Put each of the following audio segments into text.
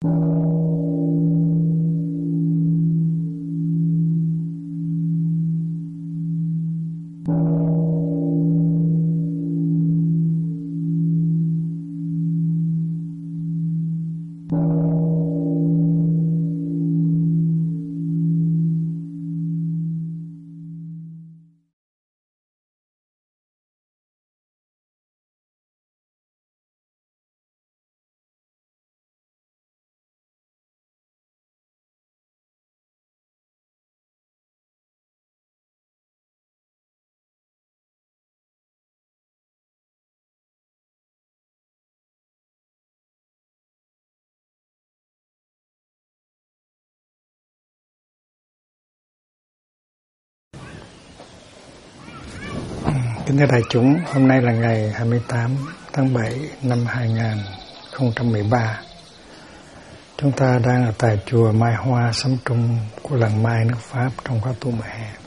Kính thưa đại chúng, hôm nay là ngày 28 tháng 7 năm 2013. Chúng ta đang ở tại chùa Mai Hoa Sắm Trung của làng Mai nước Pháp trong khóa tu mùa hè.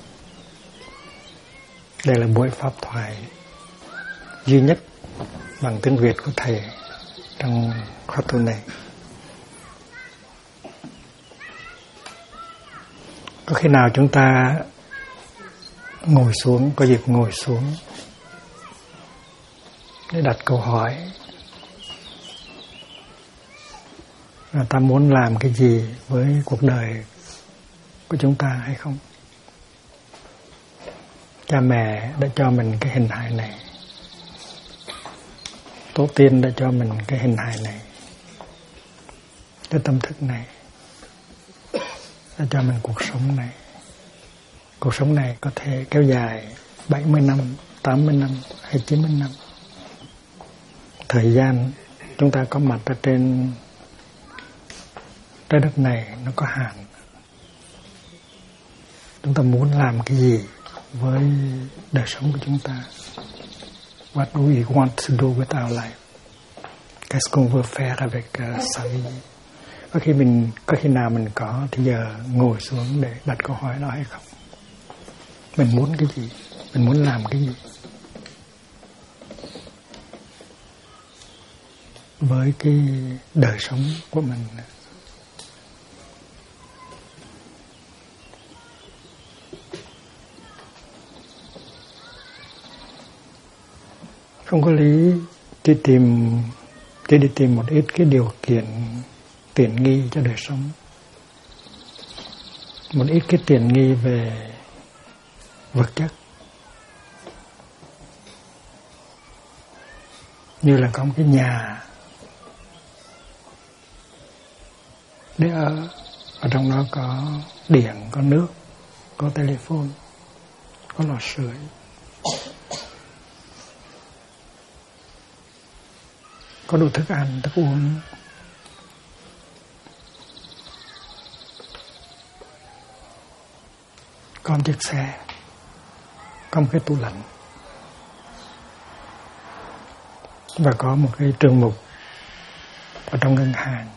Đây là buổi pháp thoại duy nhất bằng tiếng Việt của thầy trong khóa tu này. Có khi nào chúng ta ngồi xuống, có dịp ngồi xuống để đặt câu hỏi là ta muốn làm cái gì với cuộc đời của chúng ta hay không? Cha mẹ đã cho mình cái hình hài này, tổ tiên đã cho mình cái hình hài này, cái tâm thức này, đã cho mình cuộc sống này. Cuộc sống này có thể kéo dài 70 năm, 80 năm hay 90 năm. Thời gian chúng ta có mặt ở trên trái đất này nó có hạn. Chúng ta muốn làm cái gì với đời sống của chúng ta? What do we want to do with our life? Qu'est-ce qu'on veut faire avec sa vie? Có khi nào mình có thì giờ ngồi xuống để đặt câu hỏi đó hay không? Mình muốn cái gì? Mình muốn làm cái gì? Với cái đời sống của mình. Không có lý đi tìm một ít cái điều kiện tiện nghi cho đời sống. Một ít cái tiện nghi về vật chất, như là có một cái nhà để ở trong đó có điện, có nước, có telephone, có lò sưởi, có đủ thức ăn, thức uống, có một chiếc xe, có một cái tủ lạnh và có một cái trường mục ở trong ngân hàng.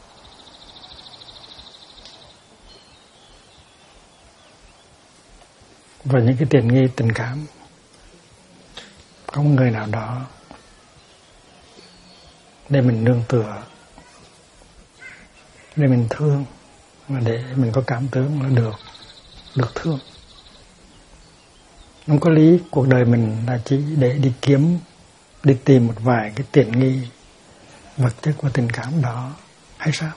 Và những cái tiện nghi tình cảm. Có một người nào đó để mình nương tựa, để mình thương, và để mình có cảm tưởng là được thương. Không có lý cuộc đời mình là chỉ để đi tìm một vài cái tiện nghi vật chất và tình cảm đó hay sao?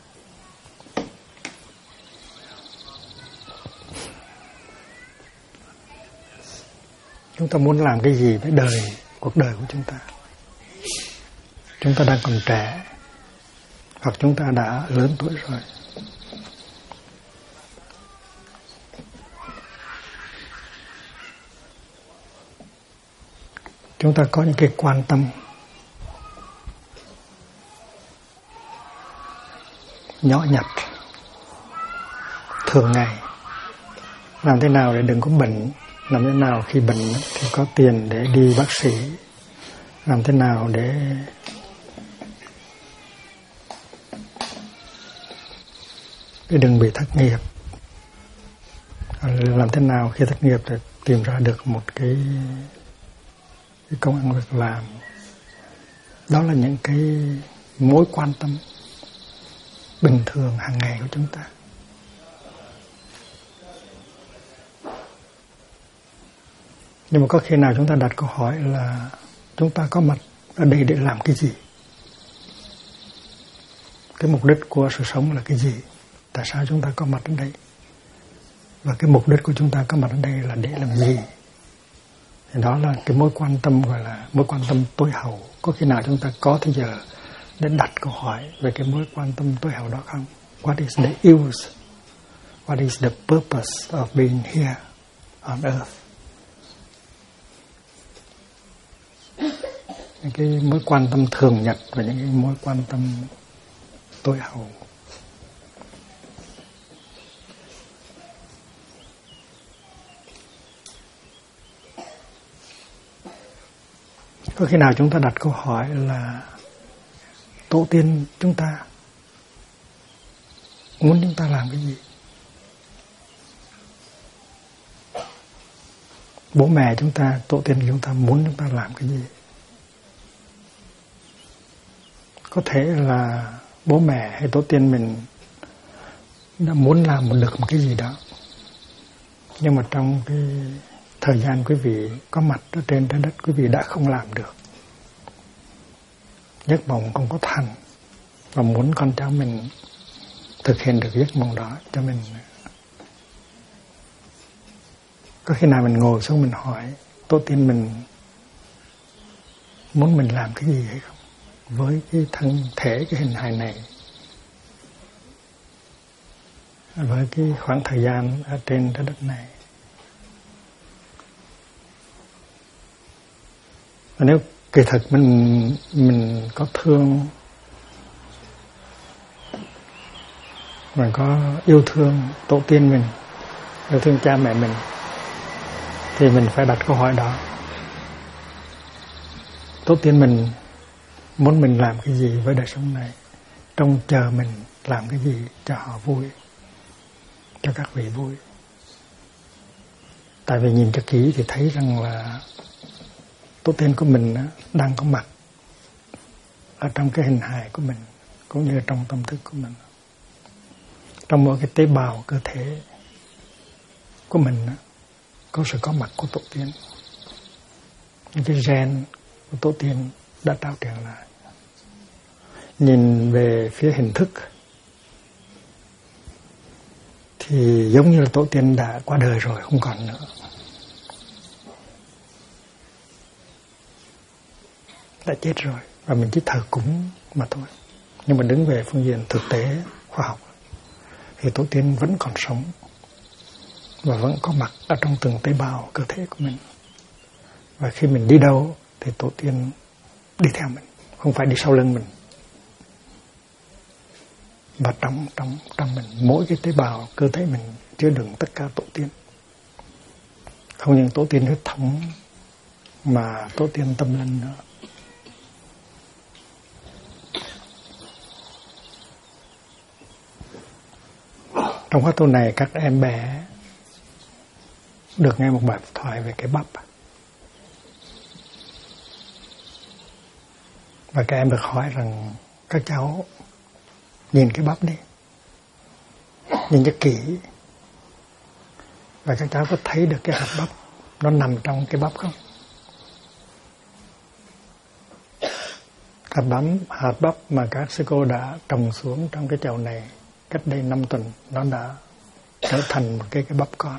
Chúng ta muốn làm cái gì với cuộc đời của chúng ta? Chúng ta đang còn trẻ, hoặc chúng ta đã lớn tuổi rồi. Chúng ta có những cái quan tâm nhỏ nhặt thường ngày. Làm thế nào để đừng có bệnh, làm thế nào khi bệnh thì có tiền để đi bác sĩ, làm thế nào để đừng bị thất nghiệp, làm thế nào khi thất nghiệp để tìm ra được một cái công ăn việc làm. Đó là những cái mối quan tâm bình thường hàng ngày của chúng ta. Nhưng mà có khi nào chúng ta đặt câu hỏi là chúng ta có mặt ở đây để làm cái gì? Cái mục đích của sự sống là cái gì? Tại sao chúng ta có mặt ở đây? Và cái mục đích của chúng ta có mặt ở đây là để làm gì? Thì đó là cái mối quan tâm gọi là mối quan tâm tối hậu. Có khi nào chúng ta có thời giờ để đặt câu hỏi về cái mối quan tâm tối hậu đó không? What is the use? What is the purpose of being here on earth? Những cái mối quan tâm thường nhật và những cái mối quan tâm tối hậu. Có khi nào chúng ta đặt câu hỏi là tổ tiên chúng ta muốn chúng ta làm cái gì? Bố mẹ chúng ta, tổ tiên chúng ta muốn chúng ta làm cái gì? Có thể là bố mẹ hay tổ tiên mình đã muốn làm được một cái gì đó. Nhưng mà trong cái thời gian quý vị có mặt ở trên trái đất, quý vị đã không làm được. Giấc mộng không có thành. Và muốn con cháu mình thực hiện được giấc mộng đó cho mình. Có khi nào mình ngồi xuống mình hỏi tổ tiên mình muốn mình làm cái gì hay không? Với cái thân thể, cái hình hài này, với cái khoảng thời gian ở trên trái đất này. Và nếu kỳ thực mình có thương, mình có yêu thương tổ tiên mình, yêu thương cha mẹ mình, thì mình phải đặt câu hỏi đó. Tổ tiên mình muốn mình làm cái gì với đời sống này, trông chờ mình làm cái gì cho họ vui, cho các vị vui. Tại vì nhìn cho kỹ thì thấy rằng là tổ tiên của mình đang có mặt ở trong cái hình hài của mình, cũng như trong tâm thức của mình. Trong mỗi cái tế bào cơ thể của mình có sự có mặt của tổ tiên. Những cái gen của tổ tiên đã trao truyền lại. Nhìn về phía hình thức thì giống như là tổ tiên đã qua đời rồi, không còn nữa. Đã chết rồi và mình chỉ thờ cúng mà thôi. Nhưng mà đứng về phương diện thực tế khoa học thì tổ tiên vẫn còn sống và vẫn có mặt ở trong từng tế bào cơ thể của mình. Và khi mình đi đâu thì tổ tiên đi theo mình, không phải đi sau lưng mình. Và trong mình, mỗi cái tế bào cơ thể mình chứa đựng tất cả tổ tiên. Không những tổ tiên huyết thống mà tổ tiên tâm linh nữa. Trong khóa tu này các em bé được nghe một bài thoại về cái bắp. Và các em được hỏi rằng các cháu nhìn cái bắp đi, nhìn cho kỹ. Và các cháu có thấy được cái hạt bắp nó nằm trong cái bắp không? Hạt bắp mà các sư cô đã trồng xuống trong cái chậu này cách đây 5 tuần, nó đã trở thành một cái bắp con.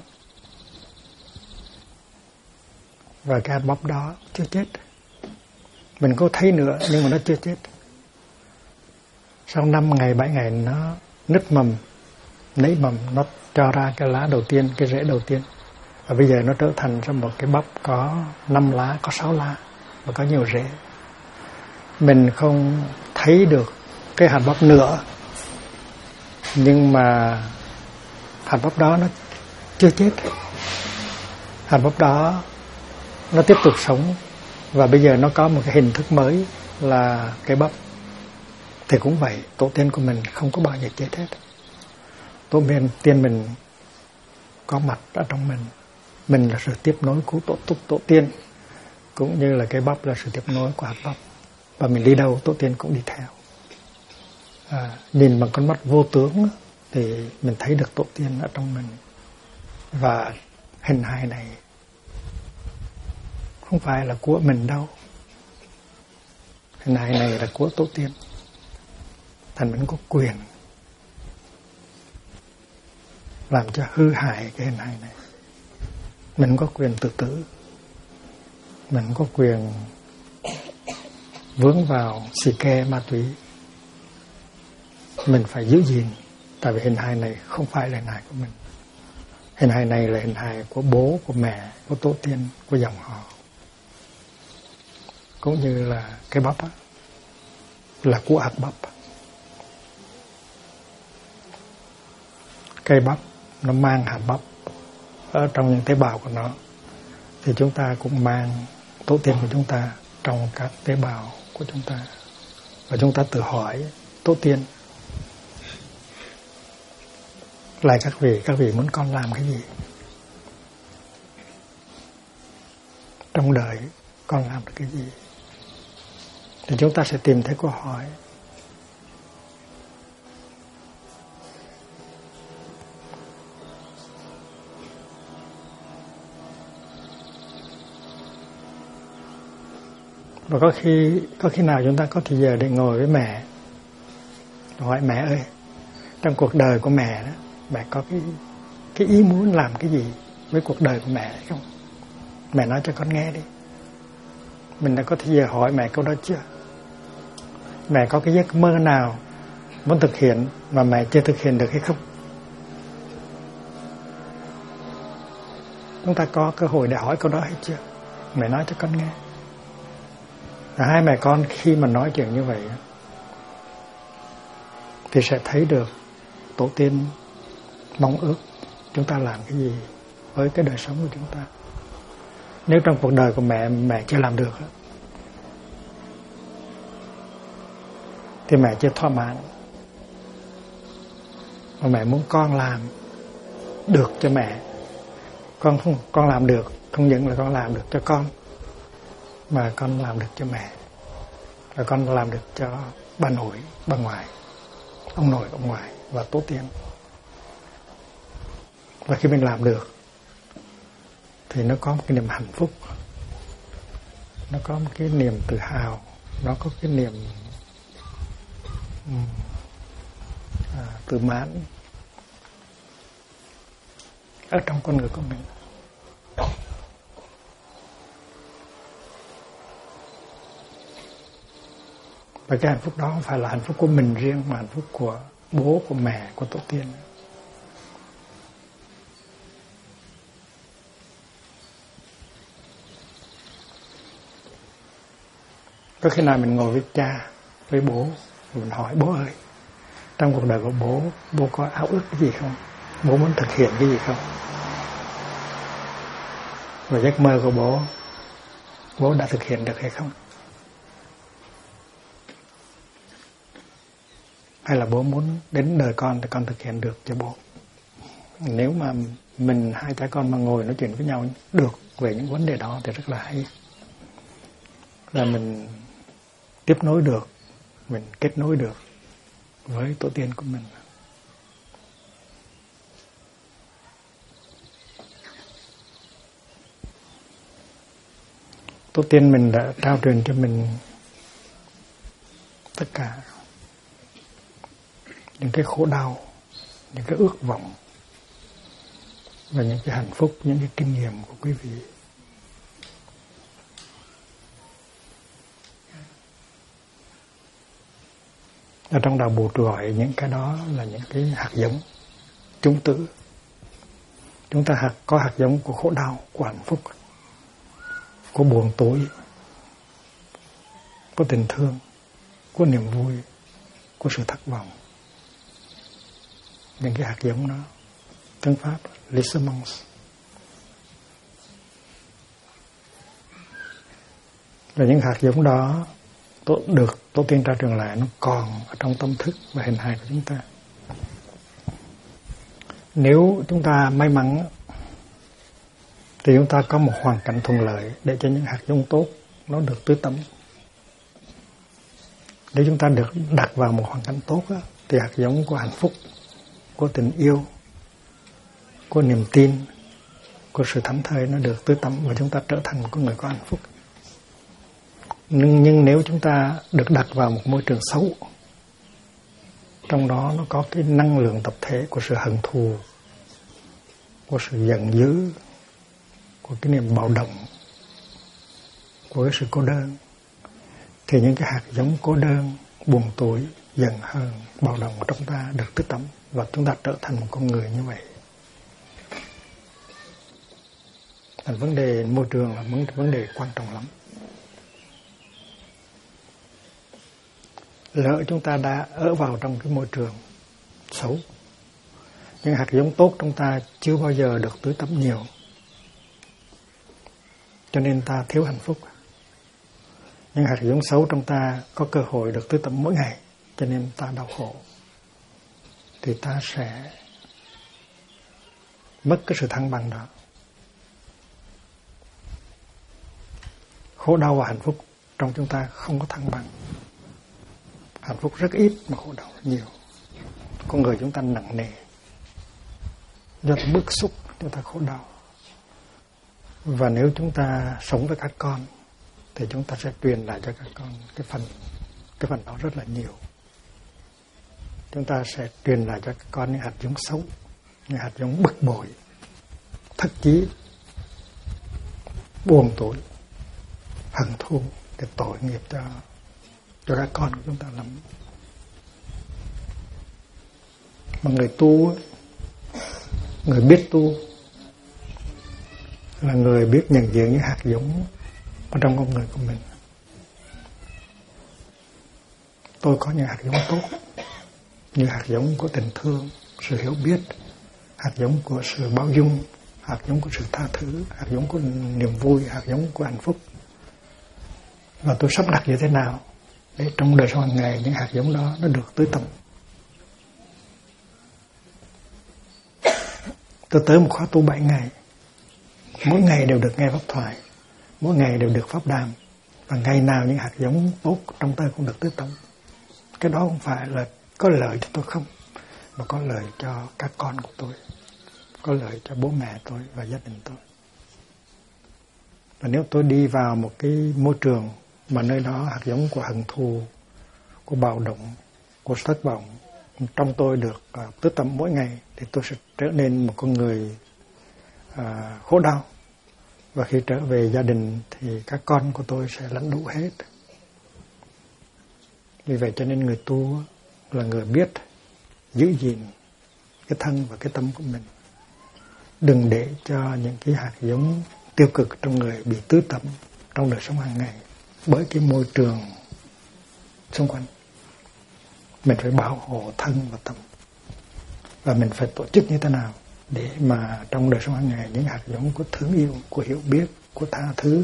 Và cái hạt bắp đó chưa chết. Mình có thấy nữa nhưng mà nó chưa chết. Sau 5 ngày, 7 ngày nó nứt mầm, nảy mầm, nó cho ra cái lá đầu tiên, cái rễ đầu tiên. Và bây giờ nó trở thành ra một cái bắp có 5 lá, có 6 lá và có nhiều rễ. Mình không thấy được cái hạt bắp nữa, nhưng mà hạt bắp đó nó chưa chết. Hạt bắp đó nó tiếp tục sống và bây giờ nó có một cái hình thức mới là cái bắp. Thì cũng vậy, tổ tiên của mình không có bao giờ chết hết. Tổ tiên mình có mặt ở trong mình. Mình là sự tiếp nối của tổ tiên, cũng như là cái bắp là sự tiếp nối của hạt bắp. Và mình đi đâu tổ tiên cũng đi theo. nhìn bằng con mắt vô tướng thì mình thấy được tổ tiên ở trong mình. Và hình hài này không phải là của mình đâu, hình hài này là của tổ tiên. Thành mình có quyền làm cho hư hại cái hình hài này. Mình có quyền tự tử, mình có quyền vướng vào xì ke ma túy. Mình phải giữ gìn, tại vì hình hài này không phải là hình hài của mình. Hình hài này là hình hài của bố, của mẹ, của tổ tiên, của dòng họ. Cũng như là cái bắp á, là của hạt bắp. Cây bắp nó mang hạt bắp ở trong những tế bào của nó, thì chúng ta cũng mang tổ tiên của chúng ta trong các tế bào của chúng ta. Và chúng ta tự hỏi tổ tiên: lại các vị muốn con làm cái gì? Trong đời con làm được cái gì? Thì chúng ta sẽ tìm thấy câu hỏi. Và có khi nào chúng ta có thời giờ để ngồi với mẹ, hỏi mẹ ơi, trong cuộc đời của mẹ đó, mẹ có cái ý muốn làm cái gì với cuộc đời của mẹ không? Mẹ nói cho con nghe đi. Mình đã có thời giờ hỏi mẹ câu đó chưa? Mẹ có cái giấc mơ nào muốn thực hiện mà mẹ chưa thực hiện được hay không? Chúng ta có cơ hội để hỏi câu đó hay chưa? Mẹ nói cho con nghe. Và hai mẹ con khi mà nói chuyện như vậy thì sẽ thấy được tổ tiên mong ước chúng ta làm cái gì với cái đời sống của chúng ta. Nếu trong cuộc đời của mẹ chưa làm được thì mẹ chưa thỏa mãn, mà mẹ muốn con làm được cho mẹ. Con làm được, không những là con làm được cho con, mà con làm được cho mẹ, và con làm được cho bà nội, bà ngoại, ông nội, ông ngoại và tổ tiên. Và khi mình làm được thì nó có một cái niềm hạnh phúc, nó có một cái niềm tự hào, nó có cái niềm tự mãn ở trong con người của mình. Và cái hạnh phúc đó không phải là hạnh phúc của mình riêng, mà hạnh phúc của bố, của mẹ, của tổ tiên. Có khi nào mình ngồi với cha, với bố, mình hỏi: bố ơi, trong cuộc đời của bố có ao ước cái gì không? Bố muốn thực hiện cái gì không? Và giấc mơ của bố đã thực hiện được hay không? Hay là bố muốn đến đời con thì con thực hiện được cho bố? Nếu mà hai cha con mà ngồi nói chuyện với nhau được về những vấn đề đó thì rất là hay. Là mình tiếp nối được, mình kết nối được với tổ tiên của mình. Tổ tiên mình đã trao truyền cho mình tất cả những cái khổ đau, những cái ước vọng và những cái hạnh phúc, những cái kinh nghiệm của quý vị. Ở trong đạo Bụt gọi những cái đó là những cái hạt giống, chủng tử. Chúng ta có hạt giống của khổ đau, của hạnh phúc, của buồn tối, của tình thương, của niềm vui, của sự thất vọng. Những cái hạt giống đó, tiếng Pháp les semences. Và những hạt giống đó được tổ tiên tra truyền lại, nó còn ở trong tâm thức và hình hài của chúng ta. Nếu chúng ta may mắn thì chúng ta có một hoàn cảnh thuận lợi để cho những hạt giống tốt nó được tưới tắm. Nếu chúng ta được đặt vào một hoàn cảnh tốt á, thì hạt giống của hạnh phúc, của tình yêu, của niềm tin, của sự thảnh thơi nó được tưới tắm và chúng ta trở thành một con người có hạnh phúc. Nhưng nếu chúng ta được đặt vào một môi trường xấu, trong đó nó có cái năng lượng tập thể của sự hận thù, của sự giận dữ, của cái niềm bạo động, của cái sự cô đơn, thì những cái hạt giống cô đơn, buồn tủi, giận hờn, bạo động của chúng ta được tưới tắm và chúng ta trở thành một con người như vậy. Thành vấn đề môi trường là vấn đề quan trọng lắm. Lỡ chúng ta đã ở vào trong cái môi trường xấu, những hạt giống tốt trong ta chưa bao giờ được tưới tắm nhiều, cho nên ta thiếu hạnh phúc. Những hạt giống xấu trong ta có cơ hội được tưới tắm mỗi ngày, cho nên ta đau khổ, thì ta sẽ mất cái sự thăng bằng đó. Khổ đau và hạnh phúc trong chúng ta không có thăng bằng. Hạnh phúc rất ít mà khổ đau rất nhiều. Con người chúng ta nặng nề, do ta bức xúc chúng ta khổ đau. Và nếu chúng ta sống với các con thì chúng ta sẽ truyền lại cho các con cái phần đó rất là nhiều. Chúng ta sẽ truyền lại cho các con những hạt giống xấu, những hạt giống bực bội, thất chí, buồn tủi, hận thù, để tội nghiệp cho các con của chúng ta lắm. Mà người tu, người biết tu là người biết nhận diện những hạt giống ở trong con người của mình. Tôi có những hạt giống tốt, như hạt giống của tình thương, sự hiểu biết, hạt giống của sự bao dung, hạt giống của sự tha thứ, hạt giống của niềm vui, hạt giống của hạnh phúc. Và tôi sắp đặt như thế nào để trong đời sống hàng ngày những hạt giống đó nó được tưới tắm. Tôi tới một khóa tu 7 ngày, mỗi ngày đều được nghe pháp thoại, mỗi ngày đều được pháp đàm, và ngày nào những hạt giống tốt trong tôi cũng được tưới tắm. Cái đó không phải là có lợi cho tôi không, mà có lợi cho các con của tôi, có lợi cho bố mẹ tôi và gia đình tôi. Và nếu tôi đi vào một cái môi trường mà nơi đó hạt giống của hận thù, của bạo động, của thất vọng trong tôi được tưới tắm mỗi ngày, thì tôi sẽ trở nên một con người khổ đau. Và khi trở về gia đình thì các con của tôi sẽ lãnh đủ hết. Vì vậy cho nên người tu là người biết giữ gìn cái thân và cái tâm của mình. Đừng để cho những cái hạt giống tiêu cực trong người bị tưới tắm trong đời sống hàng ngày bởi cái môi trường xung quanh. Mình phải bảo hộ thân và tâm. Và mình phải tổ chức như thế nào để mà trong đời sống hàng ngày những hạt giống của thương yêu, của hiểu biết, của tha thứ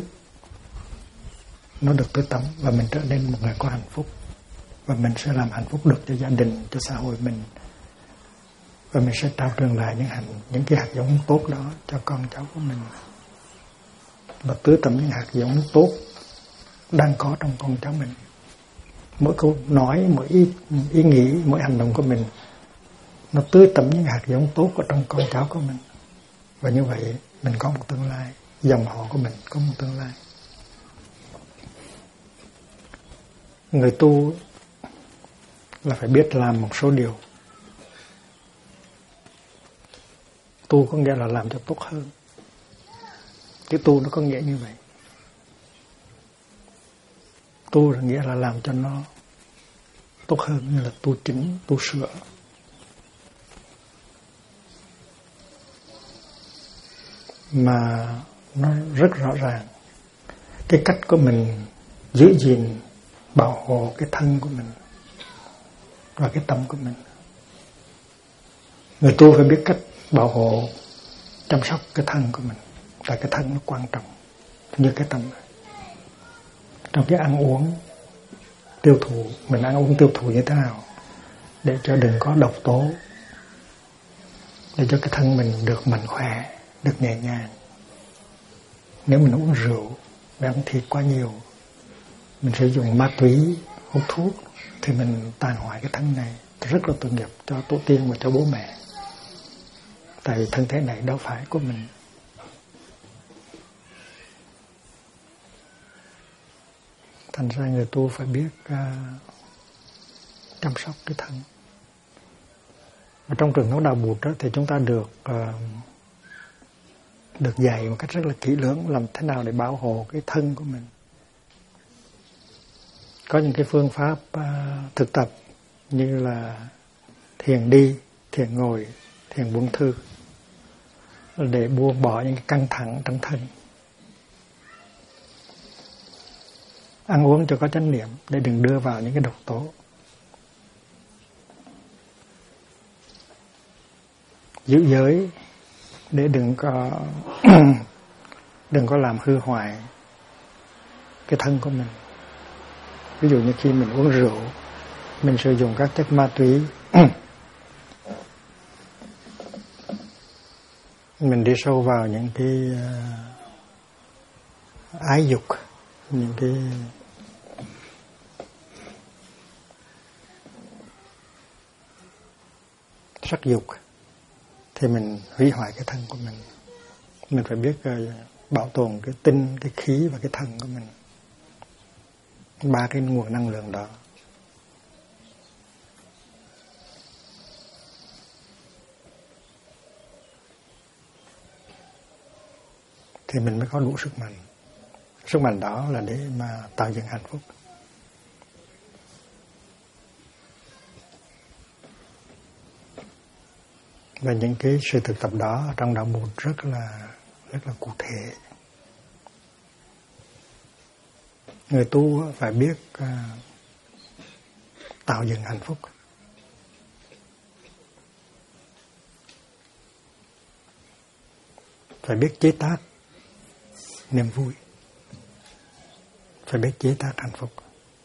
nó được tưới tắm và mình trở nên một người có hạnh phúc. Và mình sẽ làm hạnh phúc được cho gia đình, cho xã hội mình. Và mình sẽ trao truyền lại những cái hạt giống tốt đó cho con cháu của mình. Và tưới tắm những hạt giống tốt đang có trong con cháu mình. Mỗi câu nói, mỗi ý nghĩ, mỗi hành động của mình nó tưới tắm những hạt giống tốt ở trong con cháu của mình. Và như vậy mình có một tương lai, dòng họ của mình có một tương lai. Người tu là phải biết làm một số điều. Tu có nghĩa là làm cho tốt hơn. Cái tu nó có nghĩa như vậy. Tu là nghĩa là làm cho nó tốt hơn, như là tu chỉnh, tu sửa. Mà nó rất rõ ràng cái cách của mình giữ gìn, bảo hộ cái thân của mình và cái tâm của mình. Người tu phải biết cách bảo hộ, chăm sóc cái thân của mình. Tại cái thân nó quan trọng như cái tâm. Trong cái ăn uống, tiêu thụ, mình ăn uống tiêu thụ như thế nào để cho đừng có độc tố, để cho cái thân mình được mạnh khỏe, được nhẹ nhàng. Nếu mình uống rượu, ăn thịt quá nhiều, mình sử dụng ma túy hút thuốc thì mình tàn hoại cái thân này, rất là tội nghiệp cho tổ tiên và cho bố mẹ. Tại vì thân thể này đâu phải của mình. Thành ra người tu phải biết chăm sóc cái thân. Và trong trường hợp đạo Bụt đó, thì chúng ta được dạy một cách rất là kỹ lưỡng làm thế nào để bảo hộ cái thân của mình. Có những cái phương pháp thực tập như là thiền đi, thiền ngồi, thiền buông thư để buông bỏ những cái căng thẳng trong thân. Ăn uống cho có chánh niệm để đừng đưa vào những cái độc tố. Giữ giới để đừng có làm hư hoại cái thân của mình. Ví dụ như khi mình uống rượu, mình sử dụng các chất ma túy, mình đi sâu vào những cái ái dục, những cái sắc dục, thì mình hủy hoại cái thân của mình. Mình phải biết bảo tồn cái tinh, cái khí và cái thân của mình. Ba cái nguồn năng lượng đó. Thì mình mới có đủ sức mạnh. Sức mạnh đó là để mà tạo dựng hạnh phúc. Và những cái sự thực tập đó trong đạo Bụt rất là cụ thể. Người tu phải biết tạo dựng hạnh phúc. Phải biết chế tác niềm vui. Phải biết chế tác hạnh phúc.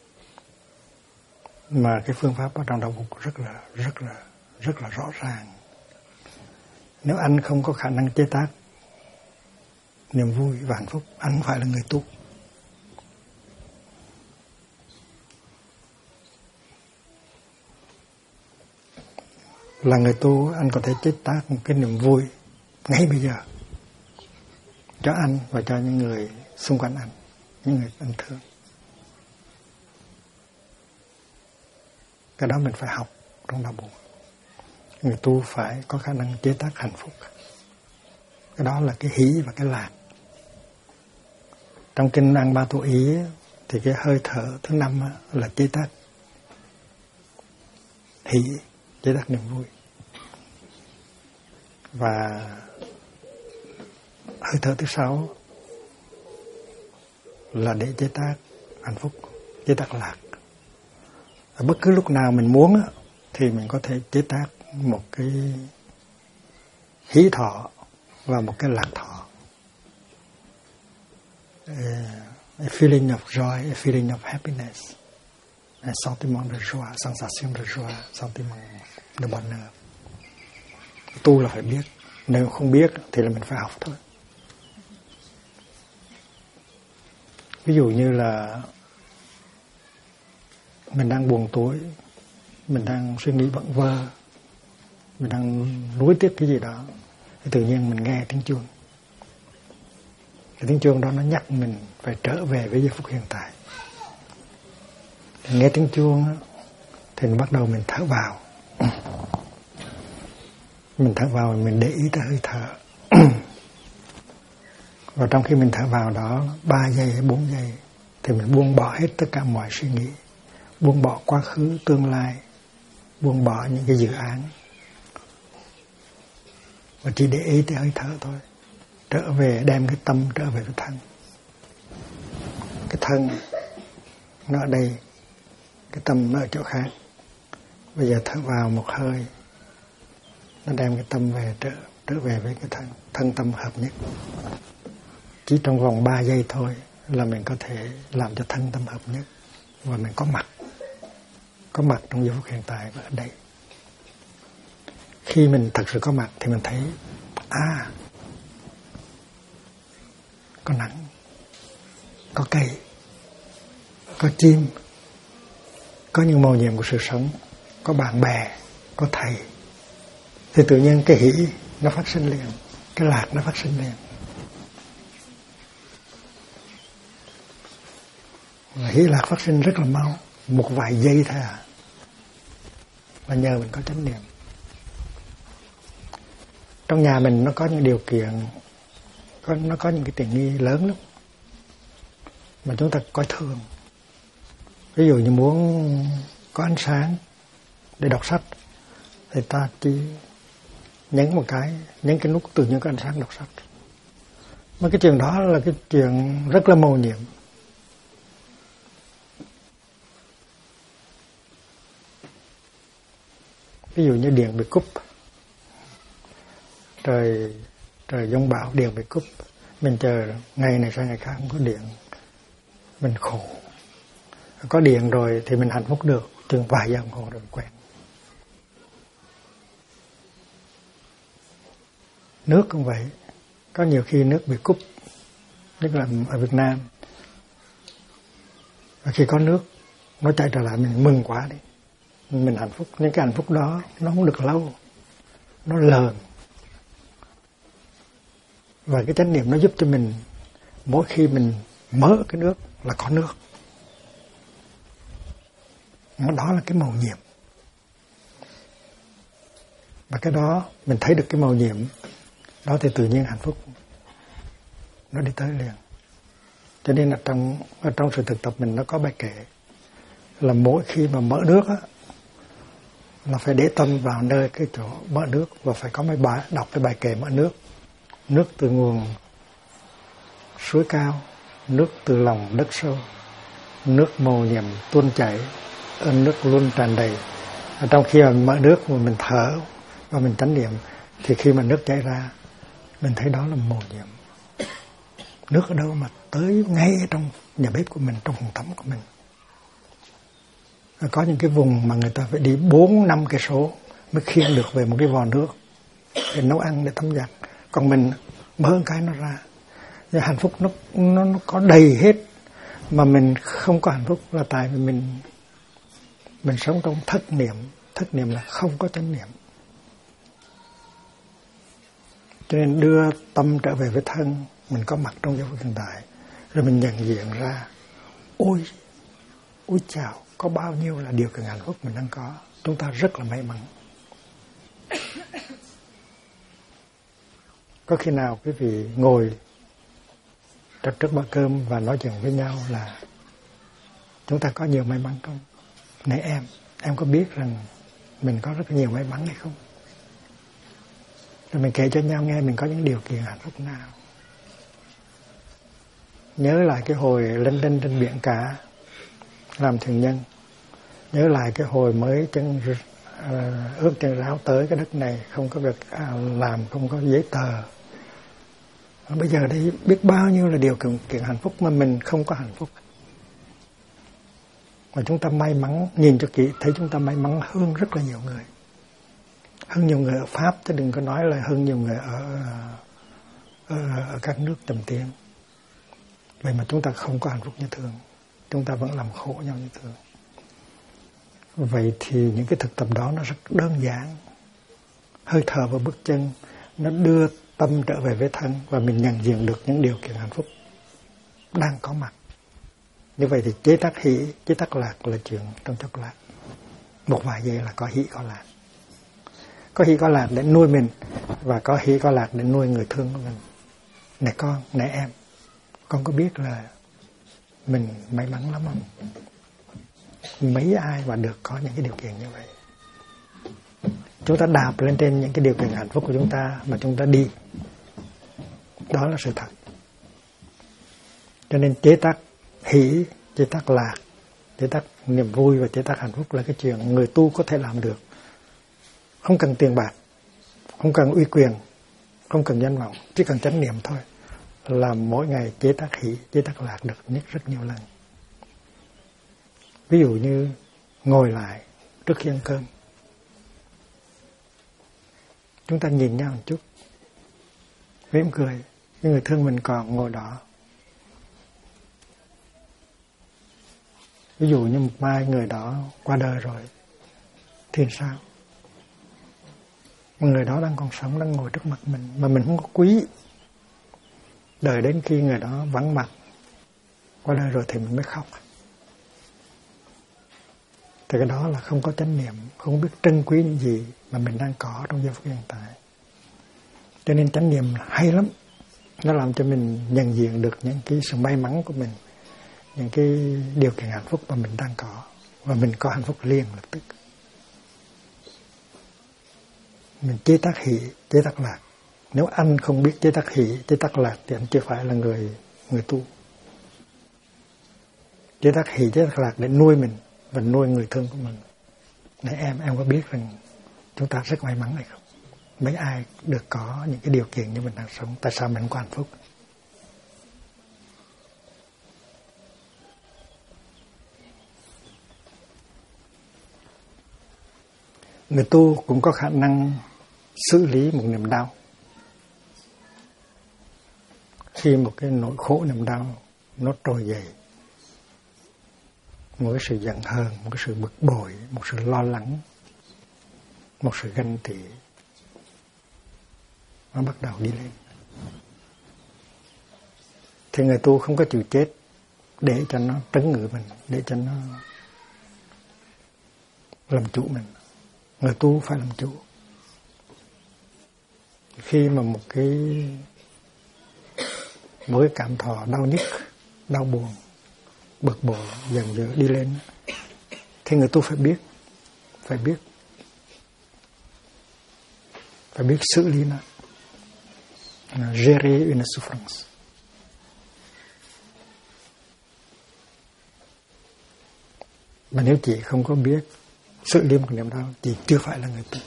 Mà cái phương pháp ở trong đạo Bụt rất là rõ ràng. Nếu anh không có khả năng chế tác niềm vui và hạnh phúc, anh không phải là người tu. Là người tu, anh có thể chế tác một cái niềm vui ngay bây giờ cho anh và cho những người xung quanh anh, những người anh thương. Cái đó mình phải học trong đạo Bụt. Người tu phải có khả năng chế tác hạnh phúc. Cái đó là cái hỷ và cái lạc. Trong kinh An Ba Tô Ý thì cái hơi thở thứ 5 là chế tác hỷ, chế tác niềm vui. Và hơi thở thứ 6 là để chế tác hạnh phúc, chế tác lạc. Và bất cứ lúc nào mình muốn thì mình có thể chế tác một cái hỷ thọ và một cái lạc thọ. A feeling of joy, a feeling of happiness, un sentiment de joie, sensation de joie, sentiment de bonheur. Tu là phải biết, nếu không biết thì là mình phải học thôi. Ví dụ như là mình đang buồn tối, mình đang suy nghĩ vẩn vơ, mình đang nuối tiếc cái gì đó, thì tự nhiên mình nghe tiếng chuông. Cái tiếng chuông đó nó nhắc mình phải trở về với giây phút hiện tại. Thì nghe tiếng chuông thì mình bắt đầu mình thở vào. Mình thở vào mình để ý tới hơi thở. Và trong khi mình thở vào đó 3 giây hay 4 giây thì mình buông bỏ hết tất cả mọi suy nghĩ, buông bỏ quá khứ, tương lai, buông bỏ những cái dự án, và chỉ để ý tới hơi thở thôi. Trở về, đem cái tâm trở về với thân. Cái thân nó ở đây, cái tâm nó ở chỗ khác. Bây giờ thở vào một hơi, nó đem cái tâm về, trở về với cái thân. Thân tâm hợp nhất. Chỉ trong vòng 3 giây thôi là mình có thể làm cho thân tâm hợp nhất. Và mình có mặt trong giây phút hiện tại và ở đây. Khi mình thật sự có mặt thì mình thấy có nắng, có cây, có chim, có những màu nhiệm của sự sống, có bạn bè, có thầy, thì tự nhiên cái hỷ nó phát sinh liền, cái lạc nó phát sinh liền. Và hỷ lạc phát sinh rất là mau, một vài giây thôi à, là nhờ mình có chánh niệm. Trong nhà mình nó có những điều kiện, nó có những cái tiện nghi lớn lắm mà chúng ta coi thường. Ví dụ như muốn có ánh sáng để đọc sách thì ta chỉ nhấn cái nút tự nhiên có ánh sáng đọc sách. Mà cái chuyện đó là cái chuyện rất là mầu nhiệm. Ví dụ như điện bị cúp, trời giông bão, điện bị cúp, mình chờ ngày này sang ngày khác không có điện, mình khổ. Có điện rồi thì mình hạnh phúc được, chừng vài giờ đồng hồ rồi quen. Nước cũng vậy, có nhiều khi nước bị cúp, nhất là ở Việt Nam. Và khi có nước nó chạy trở lại mình mừng quá đi, mình hạnh phúc. Nhưng cái hạnh phúc đó nó không được lâu, nó lờn. Và cái chánh niệm nó giúp cho mình mỗi khi mình mở cái nước là có nước. Đó là cái màu nhiệm. Và cái đó mình thấy được cái màu nhiệm đó thì tự nhiên hạnh phúc nó đi tới liền. Cho nên là trong sự thực tập mình nó có bài kệ là mỗi khi mà mở nước á là phải để tâm vào nơi cái chỗ mở nước và phải có mấy bài đọc cái bài kệ mở nước. Nước từ nguồn suối cao, nước từ lòng đất sâu, nước màu nhiệm tuôn chảy, ơn nước luôn tràn đầy. Trong khi mà mở nước mà mình thở và mình chánh niệm thì khi mà nước chảy ra mình thấy đó là màu nhiệm. Nước ở đâu mà tới ngay trong nhà bếp của mình, trong phòng tắm của mình. Có những cái vùng mà người ta phải đi 4-5 cây số mới khiêng được về một cái vò nước để nấu ăn, để tắm giặt. Còn mình mở cái nó ra. Nhưng hạnh phúc nó có đầy hết. Mà mình không có hạnh phúc là tại vì mình sống trong thất niệm. Thất niệm là không có chánh niệm. Cho nên đưa tâm trở về với thân, mình có mặt trong giây phút hiện tại, rồi mình nhận diện ra, ôi chào, có bao nhiêu là điều kiện hạnh phúc mình đang có. Chúng ta rất là may mắn. Có khi nào quý vị ngồi trước bữa cơm và nói chuyện với nhau là chúng ta có nhiều may mắn không? Này em có biết rằng mình có rất nhiều may mắn hay không? Rồi mình kể cho nhau nghe mình có những điều kiện hạnh phúc nào. Nhớ lại cái hồi lên trên biển cả làm thuyền nhân. Nhớ lại cái hồi mới ướt chân ráo tới cái đất này, không có việc làm, không có giấy tờ. Bây giờ đây biết bao nhiêu là điều kiện hạnh phúc mà mình không có hạnh phúc. Mà chúng ta may mắn, nhìn cho kỹ thấy chúng ta may mắn hơn rất là nhiều người. Hơn nhiều người ở Pháp, chứ đừng có nói là hơn nhiều người ở các nước tầm tiến. Vậy mà chúng ta không có hạnh phúc như thường. Chúng ta vẫn làm khổ nhau như thường. Vậy thì những cái thực tập đó nó rất đơn giản. Hơi thở và bước chân nó đưa tâm trở về với thân và mình nhận diện được những điều kiện hạnh phúc đang có mặt. Như vậy thì chế tác hỷ, chế tác lạc là chuyện trong chốc lát. Một vài giây là có hỷ có lạc. Có hỷ có lạc để nuôi mình và có hỷ có lạc để nuôi người thương của mình. Này con, này em, con có biết là mình may mắn lắm không? Mấy ai mà được có những cái điều kiện như vậy. Chúng ta đạp lên trên những cái điều kiện hạnh phúc của chúng ta mà chúng ta đi. Đó là sự thật. Cho nên chế tác hỷ, chế tác lạc, chế tác niềm vui và chế tác hạnh phúc là cái chuyện người tu có thể làm được. Không cần tiền bạc, không cần uy quyền, không cần danh vọng, chỉ cần chánh niệm thôi. Làm mỗi ngày chế tác hỷ, chế tác lạc được rất nhiều lần. Ví dụ như ngồi lại trước khi ăn cơm, chúng ta nhìn nhau một chút, mỉm cười, những người thương mình còn ngồi đó. Ví dụ như một mai người đó qua đời rồi thì sao? Người đó đang còn sống, đang ngồi trước mặt mình mà mình không có quý. Đợi đến khi người đó vắng mặt, qua đời rồi thì mình mới khóc. Thì cái đó là không có chánh niệm, không biết trân quý những gì mà mình đang có trong giây phút hiện tại. Cho nên chánh niệm hay lắm. Nó làm cho mình nhận diện được những cái sự may mắn của mình, những cái điều kiện hạnh phúc mà mình đang có. Và mình có hạnh phúc liền lập tức. Mình chế tác hỷ, chế tác lạc. Nếu anh không biết chế tác hỷ, chế tác lạc thì anh chưa phải là người tu. Chế tác hỷ, chế tác lạc để nuôi mình và nuôi người thân của mình. Để em có biết rằng chúng ta rất may mắn hay không? Mấy ai được có những cái điều kiện như mình đang sống, tại sao mình không có hạnh phúc? Người tu cũng có khả năng xử lý một niềm đau. Khi một cái nỗi khổ niềm đau nó trồi dậy, một cái sự giận hờn, một cái sự bực bội, một sự lo lắng, một sự ganh tị, nó bắt đầu đi lên. Thì người tu không có chịu chết để cho nó trấn ngự mình, để cho nó làm chủ mình. Người tu phải làm chủ. Khi mà một cái cảm thọ đau nhức, đau buồn, bực bội, giận dữ đi lên, thì người tu phải biết xử lý nó. Gérer une souffrance. Mà nếu chị không có biết xử lý một niềm đau, chị chưa phải là người tu.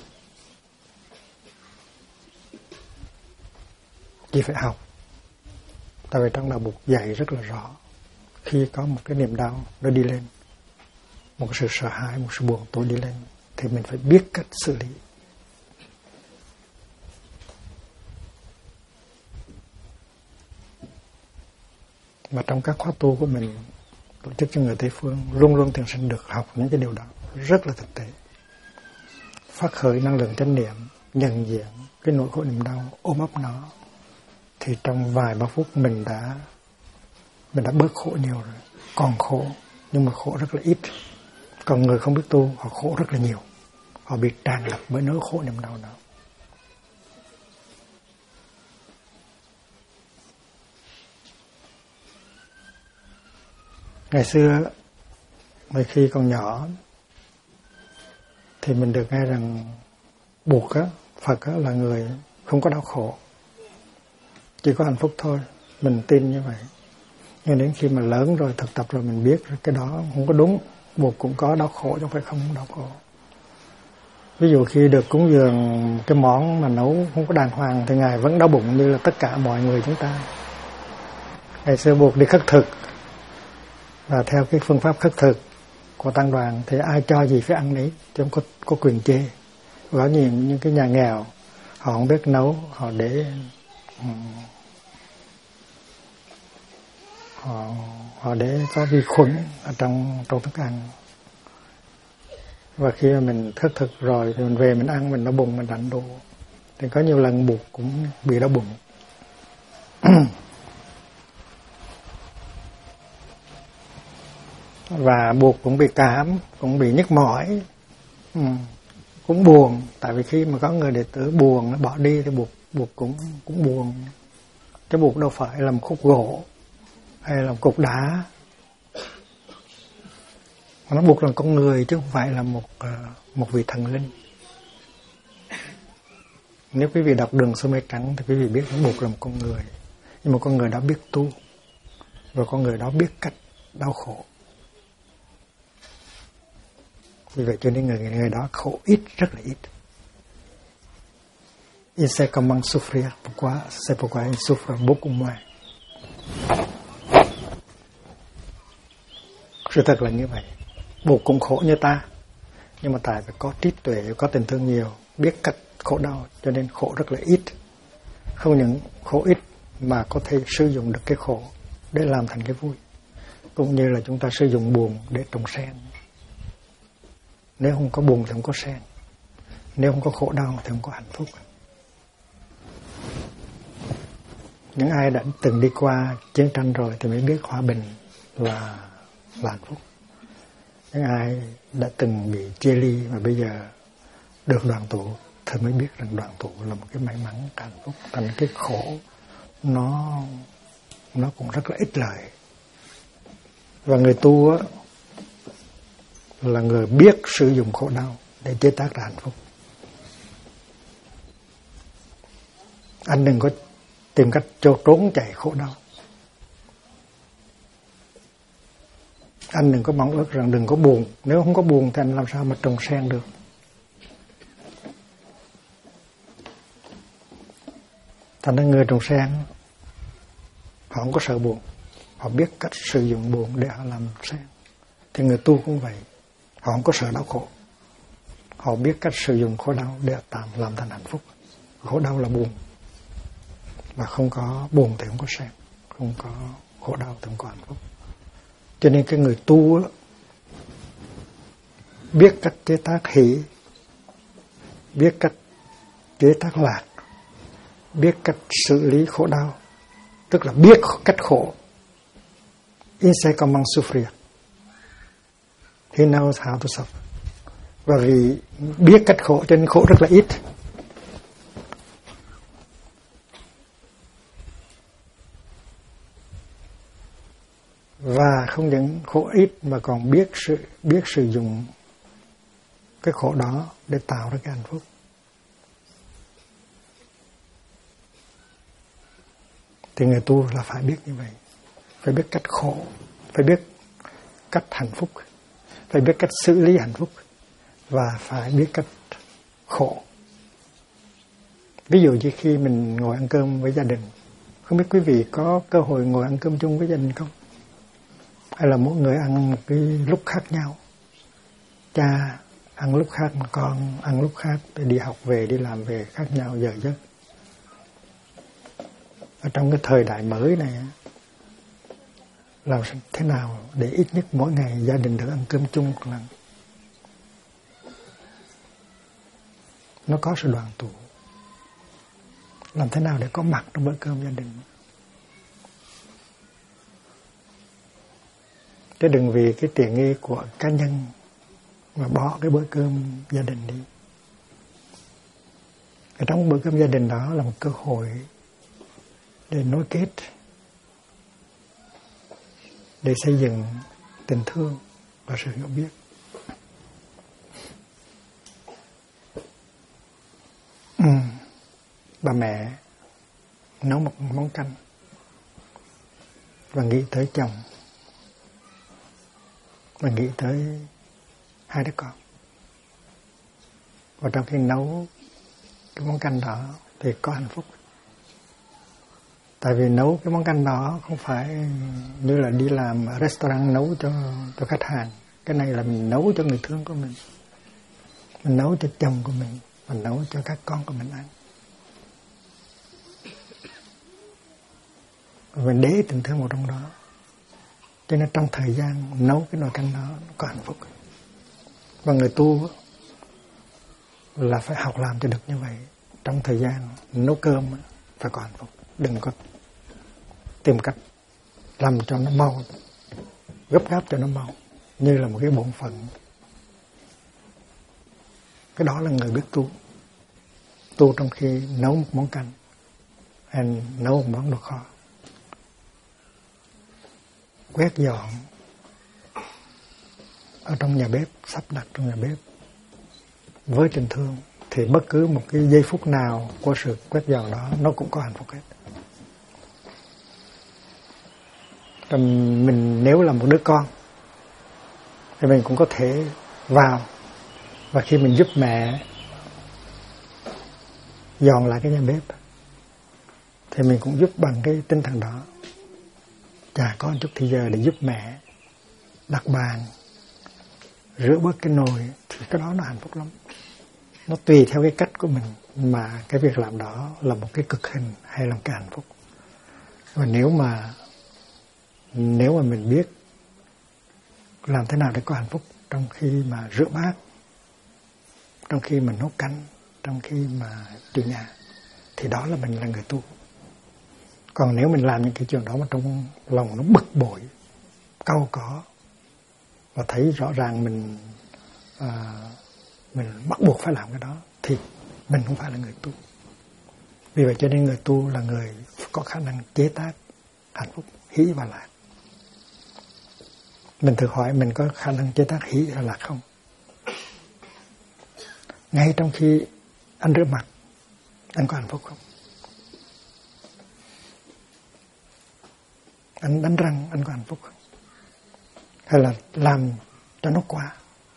Chị phải học. Tại vì trong đạo Bụt dạy rất là rõ, khi có một cái niềm đau nó đi lên, một sự sợ hãi, một sự buồn tối đi lên, thì mình phải biết cách xử lý. Mà trong các khóa tu của mình tổ chức cho người Tây Phương, luôn luôn thiền sinh được học những cái điều đó rất là thực tế. Phát khởi năng lượng chánh niệm, nhận diện cái nỗi khổ niềm đau, ôm ấp nó, thì trong vài ba phút mình đã bớt khổ nhiều rồi. Còn khổ, nhưng mà khổ rất là ít. Còn người không biết tu, họ khổ rất là nhiều. Họ bị tràn ngập bởi nỗi khổ niềm đau đó. Ngày xưa, khi còn nhỏ, thì mình được nghe rằng Bụt á, Phật á, là người không có đau khổ, chỉ có hạnh phúc thôi. Mình tin như vậy. Nhưng đến khi mà lớn rồi, thực tập rồi, mình biết cái đó không có đúng. Bụt cũng có đau khổ, chứ không phải không đau khổ. Ví dụ khi được cúng dường cái món mà nấu không có đàng hoàng, thì Ngài vẫn đau bụng như là tất cả mọi người chúng ta. Ngày xưa Bụt đi khất thực, và theo cái phương pháp khất thực của tăng đoàn thì ai cho gì phải ăn đấy, chứ không có quyền chê. Có những cái nhà nghèo, họ không biết nấu, họ để họ để có vi khuẩn ở trong thức ăn. Và khi mà mình khất thực rồi thì mình về mình ăn, mình đau bụng, mình đảnh đổ. Thì có nhiều lần Bụt cũng bị đau bụng. Và Bụt cũng bị cảm, cũng bị nhức mỏi, cũng buồn. Tại vì khi mà có người đệ tử buồn, nó bỏ đi thì Bụt cũng buồn. Chứ Bụt đâu phải là một khúc gỗ hay là một cục đá. Nó Bụt là con người chứ không phải là một vị thần linh. Nếu quý vị đọc Đường Xưa Mây Trắng thì quý vị biết Bụt là một con người. Nhưng mà con người đó biết tu, và con người đó biết cách đau khổ. Vì vậy cho nên người đó khổ ít, rất là ít. Il sait comment souffrir, c'est pourquoi il souffre beaucoup moins. Sự thật là như vậy. Bụt cũng khổ như ta, nhưng mà tại vì có trí tuệ, có tình thương nhiều, biết cách khổ đau, cho nên khổ rất là ít. Không những khổ ít mà có thể sử dụng được cái khổ để làm thành cái vui. Cũng như là chúng ta sử dụng buồn để trồng sen. Nếu không có buồn thì không có sen. Nếu không có khổ đau thì không có hạnh phúc. Những ai đã từng đi qua chiến tranh rồi thì mới biết hòa bình là hạnh phúc. Những ai đã từng bị chia ly mà bây giờ được đoàn tụ thì mới biết rằng đoàn tụ là một cái may mắn hạnh phúc. Thành cái khổ nó cũng rất là ít lợi. Và người tu á, là người biết sử dụng khổ đau để chế tác ra hạnh phúc. Anh đừng có tìm cách trốn chạy khổ đau. Anh đừng có mong ước rằng đừng có buồn. Nếu không có buồn thì anh làm sao mà trồng sen được. Thành ra người trồng sen họ không có sợ buồn. Họ biết cách sử dụng buồn để họ làm sen. Thì người tu cũng vậy. Họ không có sợ đau khổ. Họ biết cách sử dụng khổ đau để làm thành hạnh phúc. Khổ đau là buồn. Và không có buồn thì không có sen. Không có khổ đau thì không có hạnh phúc. Cho nên cái người tu á, biết cách chế tác hỷ, biết cách chế tác lạc, biết cách xử lý khổ đau, tức là biết cách khổ. In se comment souffrir. He knows how to suffer. Và vì biết cách khổ cho nên khổ rất là ít. Và không những khổ ít mà còn biết sử dụng cái khổ đó để tạo ra cái hạnh phúc. Thì người tu là phải biết như vậy. Phải biết cách khổ, phải biết cách hạnh phúc, phải biết cách xử lý hạnh phúc và phải biết cách khổ. Ví dụ như khi mình ngồi ăn cơm với gia đình, không biết quý vị có cơ hội ngồi ăn cơm chung với gia đình không? Hay là mỗi người ăn một cái lúc khác nhau? Cha ăn lúc khác mà con ăn lúc khác, đi học về, đi làm về khác nhau giờ giấc. Ở trong cái thời đại mới này, làm thế nào để ít nhất mỗi ngày gia đình được ăn cơm chung một lần? Nó có sự đoàn tụ. Làm thế nào để có mặt trong bữa cơm gia đình? Chứ đừng vì cái tiện nghi của cá nhân mà bỏ cái bữa cơm gia đình đi. Ở trong bữa cơm gia đình đó là một cơ hội để nối kết, để xây dựng tình thương và sự hiểu biết. Bà mẹ nấu một món canh và nghĩ tới chồng và nghĩ tới hai đứa con. Và trong khi nấu cái món canh đó thì có hạnh phúc. Tại vì nấu cái món canh đó không phải như là đi làm ở restaurant nấu cho khách hàng. Cái này là mình nấu cho người thương của mình. Mình nấu cho chồng của mình nấu cho các con của mình ăn. Mình để tình thương vào trong đó. Cho nên trong thời gian nấu cái nồi canh đó nó có hạnh phúc. Và người tu là phải học làm cho được như vậy. Trong thời gian nấu cơm phải có hạnh phúc. Đừng có tìm cách làm cho nó mau, gấp gáp cho nó mau, như là một cái bổn phận. Cái đó là người biết tu. Tu trong khi nấu một món canh hay nấu một món đồ kho, quét dọn ở trong nhà bếp, sắp đặt trong nhà bếp với tình thương, thì bất cứ một cái giây phút nào của sự quét dọn đó nó cũng có hạnh phúc hết. Mình nếu là một đứa con thì mình cũng có thể vào, và khi mình giúp mẹ dọn lại cái nhà bếp thì mình cũng giúp bằng cái tinh thần đó. Chả có một chút thời giờ để giúp mẹ đặt bàn, rửa bớt cái nồi, thì cái đó nó hạnh phúc lắm. Nó tùy theo cái cách của mình mà cái việc làm đó là một cái cực hình hay là một cái hạnh phúc. Và nếu mà mình biết làm thế nào để có hạnh phúc trong khi mà rửa bát, trong khi mà nấu canh, trong khi mà dọn nhà, thì đó là mình là người tu. Còn nếu mình làm những cái chuyện đó mà trong lòng nó bực bội, cau có, và thấy rõ ràng mình bắt buộc phải làm cái đó, thì mình không phải là người tu. Vì vậy cho nên người tu là người có khả năng chế tác hạnh phúc, hỷ và lạc. Mình thử hỏi mình có khả năng chế tác hỷ hay lạc không? Ngay trong khi anh rửa mặt, anh có hạnh phúc không? Anh đánh răng, anh có hạnh phúc không? Hay là làm cho nó qua?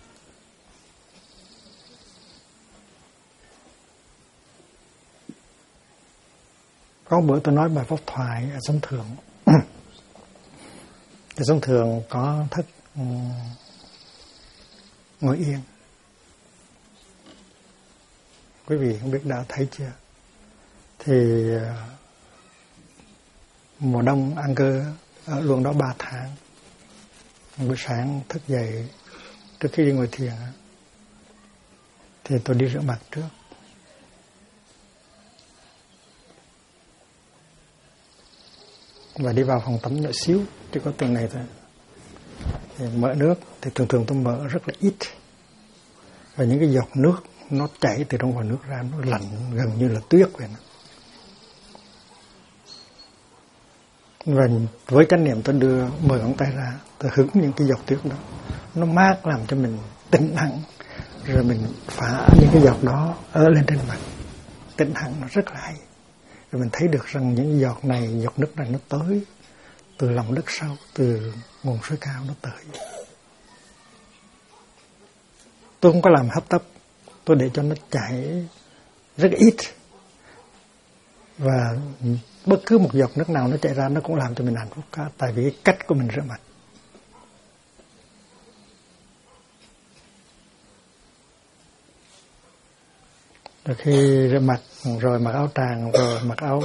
Có bữa tôi nói bài pháp thoại ở Sống Thượng. Thì Sống Thượng có thất ngồi yên. Quý vị không biết đã thấy chưa? Thì mùa đông ăn cơ ở luôn đó 3 tháng. Buổi sáng thức dậy trước khi đi ngồi thiền thì tôi đi rửa mặt trước. Và đi vào phòng tắm nhỏ xíu, chỉ có từng này thôi. Thì mở nước thì thường tôi mở rất là ít. Và những cái giọt nước nó chảy từ trong vòi nước ra, nó lạnh gần như là tuyết vậy. Và với chánh niệm tôi đưa 10 ngón tay ra, tôi hứng những cái giọt tuyết đó. Nó mát làm cho mình tĩnh hẳn. Rồi mình phả những cái giọt đó ở lên trên mặt. Tĩnh hẳn nó rất là hay. Rồi mình thấy được rằng những giọt này, giọt nước này nó tới từ lòng đất sâu, từ nguồn suối cao nó tới. Tôi không có làm hấp tấp, tôi để cho nó chảy rất ít. Và bất cứ một giọt nước nào nó chảy ra nó cũng làm cho mình hạnh phúc cả. Tại vì cái cách của mình rửa mặt. Rồi khi rửa mặt rồi mặc áo tràng, rồi mặc áo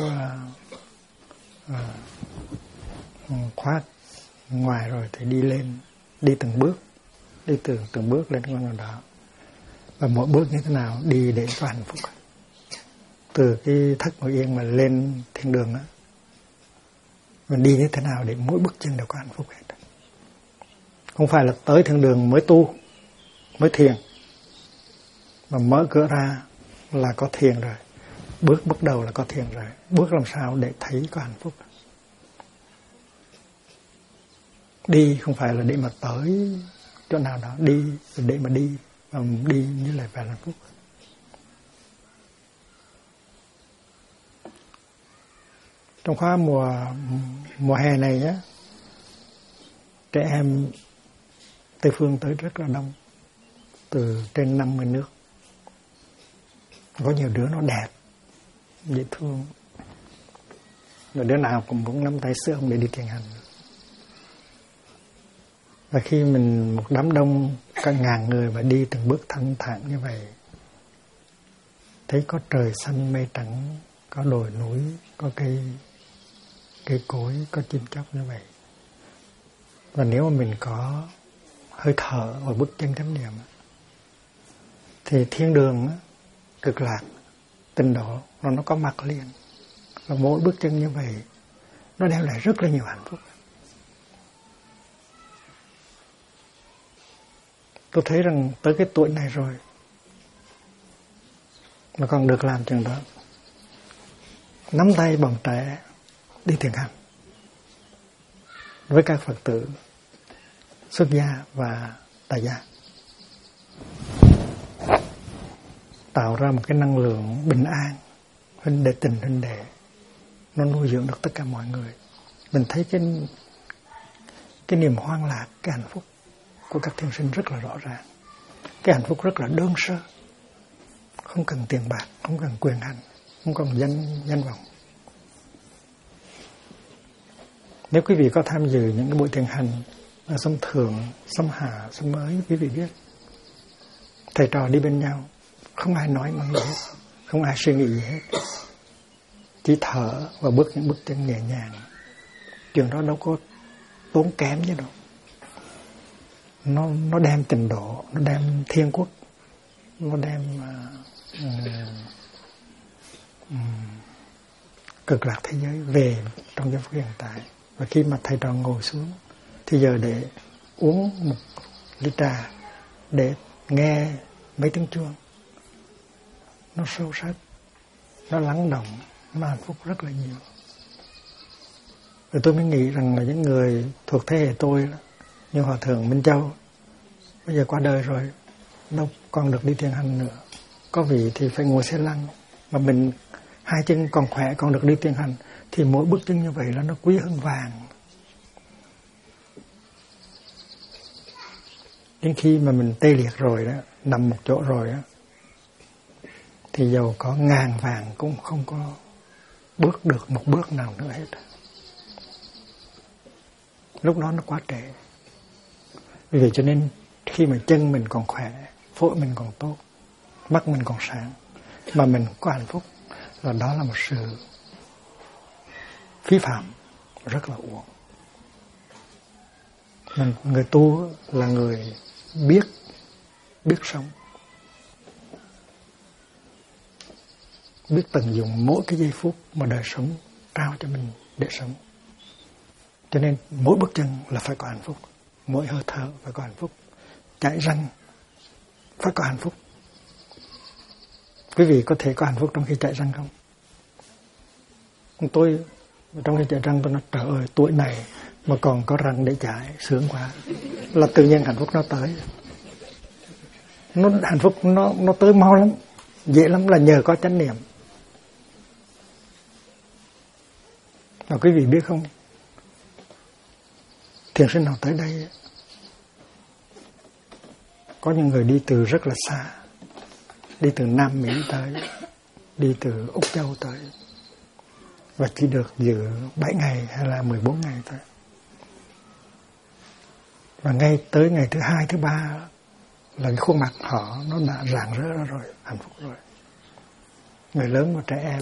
khoác ngoài rồi thì đi lên, đi từng bước, đi từng bước lên con đường đó. Và mỗi bước như thế nào đi để có hạnh phúc. Từ cái thất ngồi yên mà lên thiên đường á, mình đi như thế nào để mỗi bước chân đều có hạnh phúc hết. Không phải là tới thiên đường mới tu, mới thiền, mà mở cửa ra là có thiền rồi. Bước bắt đầu là có thiền rồi. Bước làm sao để thấy có hạnh phúc. Đi không phải là để mà tới chỗ nào đó, đi để mà đi, và đi như là về hạnh phúc. Trong khóa mùa hè này nhé, trẻ em Tây Phương tới rất là đông, từ trên 50 nước. Có nhiều đứa nó đẹp, dễ thương. Rồi đứa nào cũng muốn nắm tay sữa ông để đi thiền hành. Và khi mình một đám đông cả ngàn người mà đi từng bước thanh thản như vậy, thấy có trời xanh mây trắng, có đồi núi, có cây cối, có chim chóc như vậy. Và nếu mà mình có hơi thở và bước chân chánh niệm thì thiên đường cực lạc, tịnh độ nó có mặt liền. Và mỗi bước chân như vậy nó đem lại rất là nhiều hạnh phúc. Tôi thấy rằng tới cái tuổi này rồi mà còn được làm chuyện đó, nắm tay bọn trẻ đi thiền hành với các Phật tử xuất gia và tại gia, tạo ra một cái năng lượng bình an, huynh đệ tình huynh đệ, nó nuôi dưỡng được tất cả mọi người. Mình thấy cái niềm hoan lạc, cái hạnh phúc của các thiên sinh rất là rõ ràng. Cái hạnh phúc rất là đơn sơ, không cần tiền bạc, không cần quyền hành, không cần danh vọng. Nếu quý vị có tham dự những cái buổi thiền hành ở Sống Thượng, Sống Hạ, Sống Mới, quý vị biết thầy trò đi bên nhau, không ai nói năng gì hết, không ai suy nghĩ gì hết, chỉ thở và bước những bước chân nhẹ nhàng. Chuyện đó đâu có tốn kém chứ đâu. nó đem tịnh độ, nó đem thiên quốc, nó đem cực lạc thế giới về trong giây phút hiện tại. Và khi mà thầy trò ngồi xuống thì giờ để uống một ly trà, để nghe mấy tiếng chuông, nó sâu sắc, nó lắng động, nó hạnh phúc rất là nhiều. Rồi tôi mới nghĩ rằng là những người thuộc thế hệ tôi đó, như Hòa Thượng Minh Châu, bây giờ qua đời rồi, đâu còn được đi thiền hành nữa. Có vị thì phải ngồi xe lăn, mà mình hai chân còn khỏe, còn được đi thiền hành, thì mỗi bước chân như vậy là nó quý hơn vàng. Đến khi mà mình tê liệt rồi đó, nằm một chỗ rồi đó, thì dầu có ngàn vàng cũng không có bước được một bước nào nữa hết. Lúc đó nó quá trễ. Vì vậy cho nên khi mà chân mình còn khỏe, phổi mình còn tốt, mắt mình còn sáng, mà mình có hạnh phúc, là đó là một sự phí phạm rất là uổng. Người tu là người biết sống, biết tận dụng mỗi cái giây phút mà đời sống trao cho mình để sống. Cho nên mỗi bước chân là phải có hạnh phúc, mỗi hơi thở phải có hạnh phúc, chảy răng phải có hạnh phúc. Quý vị có thể có hạnh phúc trong khi chảy răng không? Tôi trong khi chảy răng tôi nói trời ơi, tuổi này mà còn có răng để chảy, sướng quá. Là tự nhiên hạnh phúc nó tới. Hạnh phúc nó tới mau lắm, dễ lắm, là nhờ có chánh niệm. Và quý vị biết không, thiền sinh nào tới đây, có những người đi từ rất là xa, đi từ Nam Mỹ tới, đi từ Úc Châu tới, và chỉ được dự 7 ngày hay là 14 ngày thôi. Và ngay tới ngày thứ 2, thứ 3 là cái khuôn mặt họ nó đã rạng rỡ ra rồi, hạnh phúc rồi. Người lớn và trẻ em.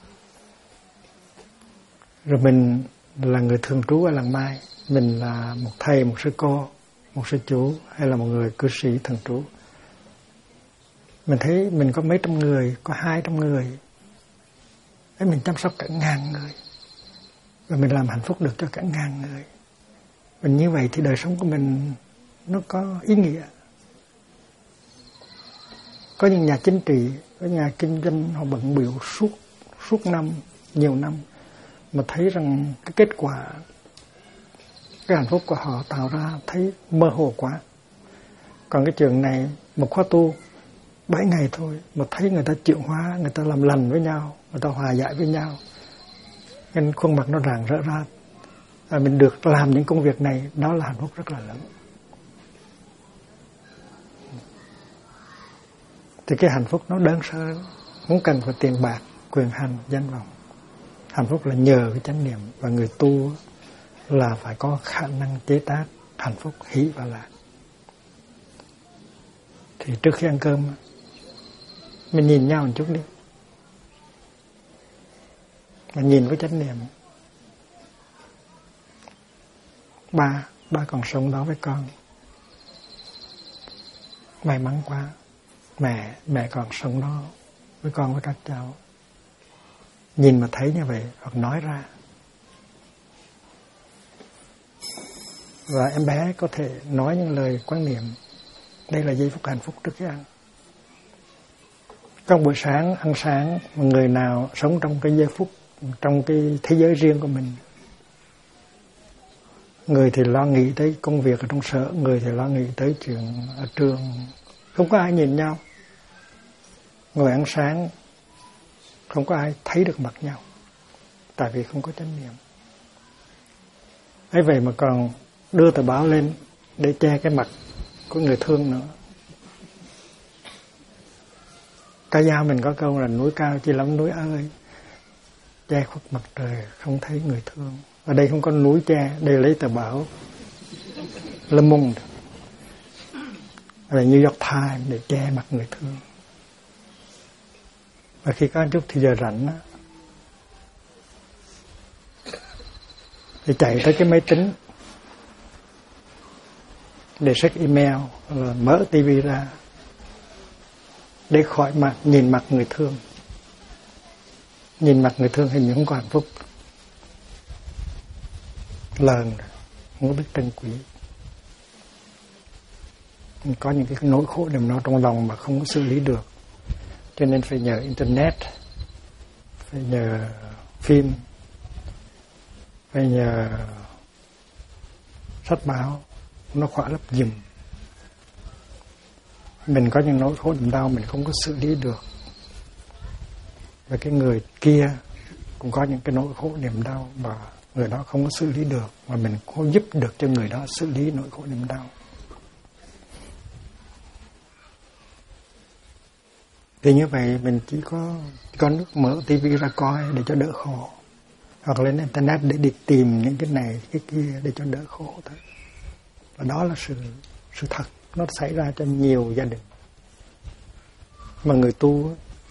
Rồi mình là người thường trú ở làng Mai, mình là một thầy, một sư cô, một sư chú, hay là một người cư sĩ thường trú. Mình thấy mình có mấy trăm người, có 200 người, đấy, mình chăm sóc cả 1000 người, và mình làm hạnh phúc được cho cả 1000 người. Mình như vậy thì đời sống của mình nó có ý nghĩa. Có những nhà chính trị, có nhà kinh doanh họ bận bịu suốt năm, nhiều năm, mà thấy rằng cái kết quả, cái hạnh phúc của họ tạo ra thấy mơ hồ quá. Còn cái trường này, một khóa tu 7 ngày thôi, mà thấy người ta chuyển hóa, người ta làm lành với nhau, người ta hòa giải với nhau, nên khuôn mặt nó rạng rỡ ra. Và mình được làm những công việc này, đó là hạnh phúc rất là lớn. Thì cái hạnh phúc nó đơn sơ, không cần phải tiền bạc, quyền hành, danh vọng. Hạnh phúc là nhờ cái chánh niệm, và người tu là phải có khả năng chế tác hạnh phúc, hỷ và lạc. Thì trước khi ăn cơm, mình nhìn nhau một chút đi. Mình nhìn với chánh niệm. Ba còn sống đó với con. May mắn quá. Mẹ còn sống đó với con, với các cháu. Nhìn mà thấy như vậy, hoặc nói ra. Và em bé có thể nói những lời quan niệm. Đây là giây phút hạnh phúc trước khi ăn. Trong buổi sáng, ăn sáng, người nào sống trong cái giây phút, trong cái thế giới riêng của mình. Người thì lo nghĩ tới công việc ở trong sở, người thì lo nghĩ tới chuyện ở trường. Không có ai nhìn nhau. Ngồi ăn sáng, không có ai thấy được mặt nhau. Tại vì không có chánh niệm. Ấy vậy mà còn đưa tờ báo lên để che cái mặt của người thương nữa. Ca dao mình có câu là núi cao chi lắm núi ơi, che khuất mặt trời không thấy người thương. Ở đây không có núi che, đây lấy tờ báo Le Monde, là New York Times để che mặt người thương. Và khi có chút thì giờ rảnh á, thì chạy tới cái máy tính, để check email, là mở tivi ra để khỏi nhìn mặt người thương. Nhìn mặt người thương hình như không có hạnh phúc. Lờn, không có biết trân quý. Có những cái nỗi khổ niềm đau trong lòng mà không có xử lý được, cho nên phải nhờ internet, phải nhờ phim, phải nhờ sách báo, nó khỏa lấp giùm. Mình có những nỗi khổ niềm đau mình không có xử lý được, và cái người kia cũng có những cái nỗi khổ niềm đau mà người đó không có xử lý được, mà mình có giúp được cho người đó xử lý nỗi khổ niềm đau. Thì như vậy mình chỉ có nước mở tivi ra coi để cho đỡ khổ, hoặc lên internet để đi tìm những cái này cái kia để cho đỡ khổ thôi. Và đó là sự thật, nó xảy ra cho nhiều gia đình. Mà người tu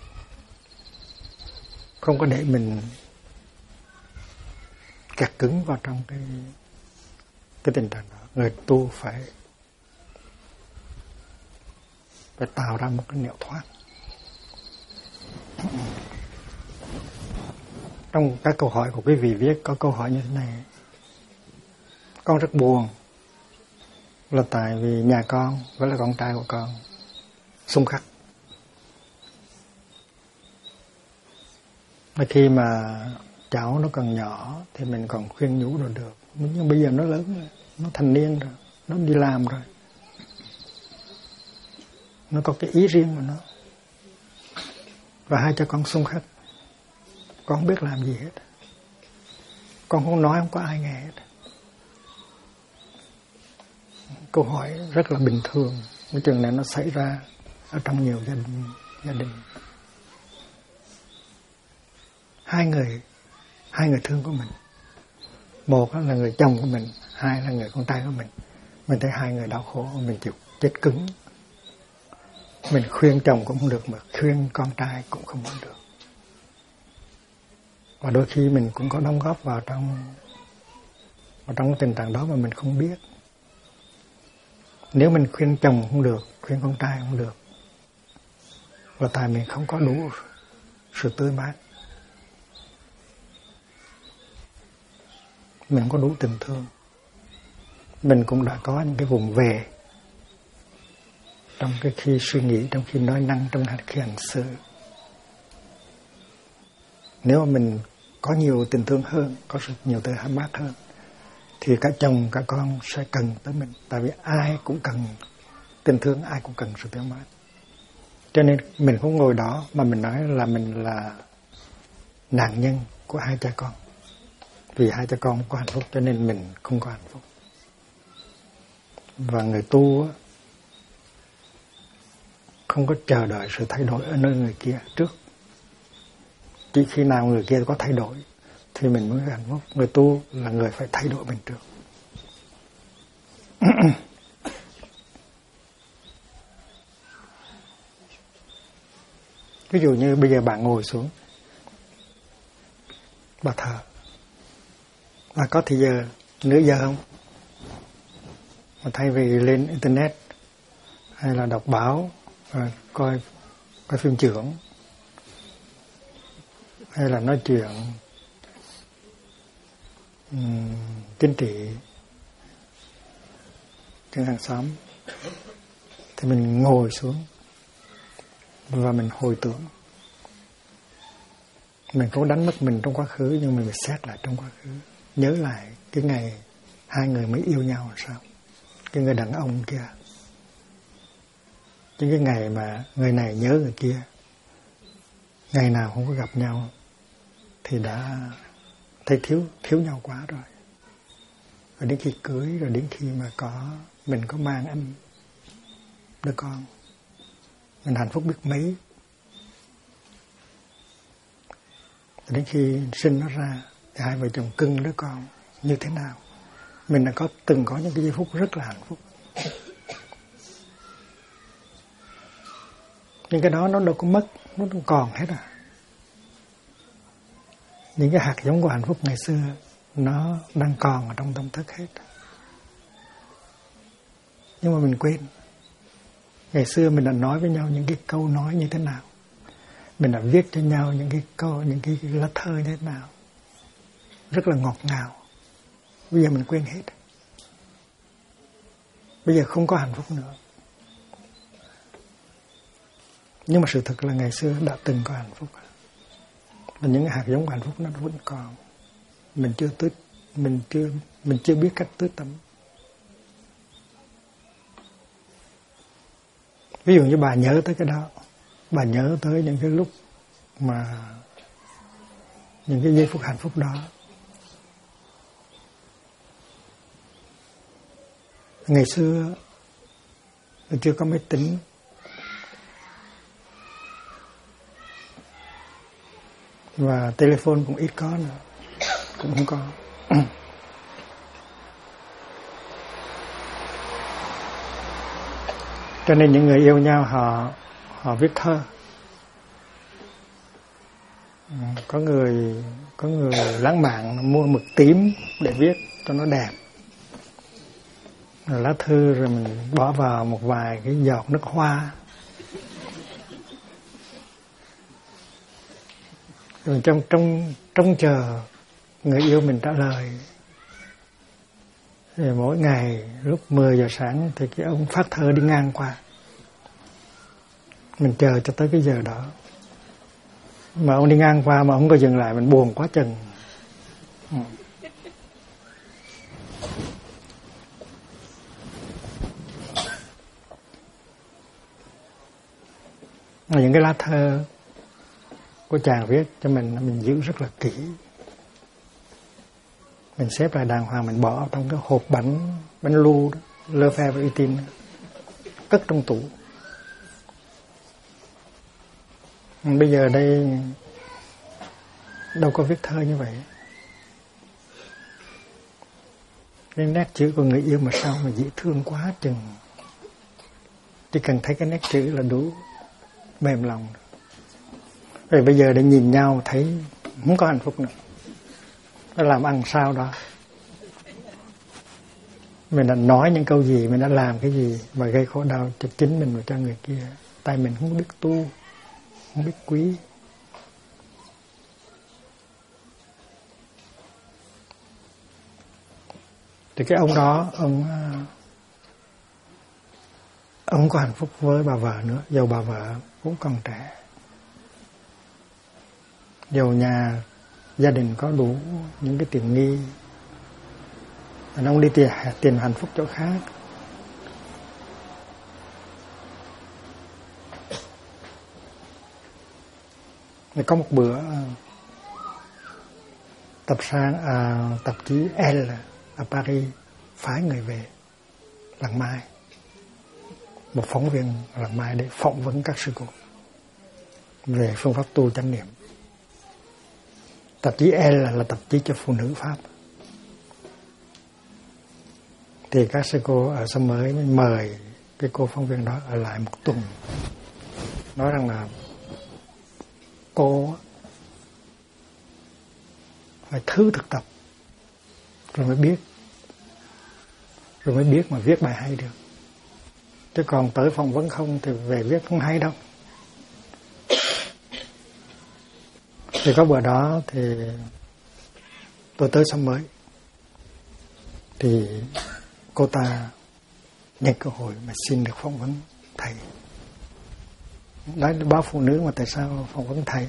không có để mình kẹt cứng vào trong cái tình trạng đó. Người tu phải tạo ra một cái nẻo thoát. Trong các câu hỏi của quý vị viết có câu hỏi như thế này: con rất buồn là tại vì nhà con với là con trai của con xung khắc. Và khi mà cháu nó còn nhỏ thì mình còn khuyên nhủ rồi được, nhưng bây giờ nó lớn rồi, nó thành niên rồi, nó đi làm rồi, nó có cái ý riêng của nó, và hai cha con xung khắc. Con không biết làm gì hết, con không nói, không có ai nghe hết. Câu hỏi rất là bình thường, cái chuyện này nó xảy ra ở trong nhiều gia đình. Hai người thương của mình, một là người chồng của mình, hai là người con trai của mình thấy hai người đau khổ, mình chịu chết cứng. Mình khuyên chồng cũng không được, mà khuyên con trai cũng không được. Và đôi khi mình cũng có đóng góp vào trong cái tình trạng đó mà mình không biết. Nếu mình khuyên chồng không được, khuyên con trai không được, là tại mình không có đủ sự tươi mát, mình không có đủ tình thương. Mình cũng đã có những cái vùng về trong cái khi suy nghĩ, trong khi nói năng, trong khi hành xử. Nếu mà mình có nhiều tình thương hơn, có sự nhiều tươi mát hơn, thì cả chồng cả con sẽ cần tới mình. Tại vì ai cũng cần tình thương, ai cũng cần sự tươi mát. Cho nên mình không ngồi đó mà mình nói là mình là nạn nhân của hai cha con. Vì hai cha con không có hạnh phúc cho nên mình không có hạnh phúc. Và người tu không có chờ đợi sự thay đổi ở nơi người kia trước. Chỉ khi nào người kia có thay đổi thì mình mới hạnh phúc. Người tu là người phải thay đổi mình trước. Ví dụ như bây giờ bạn ngồi xuống, bà thở, và có thì giờ, nửa giờ không? Mà thay vì lên internet hay là đọc báo, coi phim chưởng, hay là nói chuyện chính trị trên hàng xóm, thì mình ngồi xuống và mình hồi tưởng. Mình không đánh mất mình trong quá khứ, nhưng mình xét lại trong quá khứ, nhớ lại cái ngày hai người mới yêu nhau là sao, cái người đàn ông kia, những cái ngày mà người này nhớ người kia, ngày nào không có gặp nhau thì đã thấy thiếu nhau quá rồi. Rồi đến khi cưới, rồi đến khi mà mình có mang đứa con, mình hạnh phúc biết mấy. Rồi đến khi sinh nó ra thì hai vợ chồng cưng đứa con như thế nào. Mình đã từng có những cái giây phút rất là hạnh phúc. Nhưng cái đó nó đâu có mất, nó không còn hết à. Những cái hạt giống của hạnh phúc ngày xưa nó đang còn ở trong tâm thức hết. Nhưng mà mình quên. Ngày xưa mình đã nói với nhau những cái câu nói như thế nào, mình đã viết cho nhau những cái câu, những cái lá thơ như thế nào, rất là ngọt ngào. Bây giờ mình quên hết. Bây giờ không có hạnh phúc nữa. Nhưng mà sự thật là ngày xưa đã từng có hạnh phúc. Và những hạt giống của hạnh phúc nó vẫn còn. Mình chưa biết cách tưới tắm. Ví dụ như bà nhớ tới cái đó, bà nhớ tới những cái lúc mà những cái giây phút hạnh phúc đó. Ngày xưa chưa có máy tính, và telephone cũng ít có nữa, cũng không có. Cho nên những người yêu nhau họ viết thơ. Có người lãng mạn mua mực tím để viết cho nó đẹp. Rồi lá thư rồi mình bỏ vào một vài cái giọt nước hoa. Rồi trong chờ người yêu mình trả lời. Rồi mỗi ngày lúc 10 giờ sáng thì cái ông phát thơ đi ngang qua. Mình chờ cho tới cái giờ đó. Mà ông đi ngang qua mà ông có dừng lại, mình buồn quá chừng. Những cái lá thơ của chàng viết cho mình giữ rất là kỹ. Mình xếp lại đàng hoàng, mình bỏ trong cái hộp bánh lu đó, Le Fèvre và Utin, cất trong tủ. Bây giờ đây đâu có viết thơ như vậy. Cái nét chữ của người yêu mà sao mà dễ thương quá chừng. Chỉ cần thấy cái nét chữ là đủ mềm lòng. Rồi bây giờ để nhìn nhau thấy không có hạnh phúc nữa. Nó làm ăn sao đó. Mình đã nói những câu gì, mình đã làm cái gì mà gây khổ đau cho chính mình và cho người kia. Tại mình không biết tu, không biết quý. Thì cái ông đó, ông không có hạnh phúc với bà vợ nữa. Dầu bà vợ cũng còn trẻ, dầu nhà gia đình có đủ những cái tiện nghi, ông đi tìm hạnh phúc chỗ khác. Rồi có một bữa tạp chí Elle ở Paris phái người về Làng Mai, một phóng viên Làng Mai để phỏng vấn các sư cô về phương pháp tu chánh niệm. Tạp chí Elle là tạp chí cho phụ nữ Pháp. Thì các sư cô ở xóm mới mời cái cô phóng viên đó ở lại một tuần, nói rằng là cô phải thứ thực tập rồi mới biết mà viết bài hay được. Chứ còn tới phỏng vấn không thì về viết không hay đâu. Thì có bữa đó thì tôi tới xóm mới, thì cô ta nhận cơ hội mà xin được phỏng vấn thầy. Đấy là báo phụ nữ mà tại sao phỏng vấn thầy?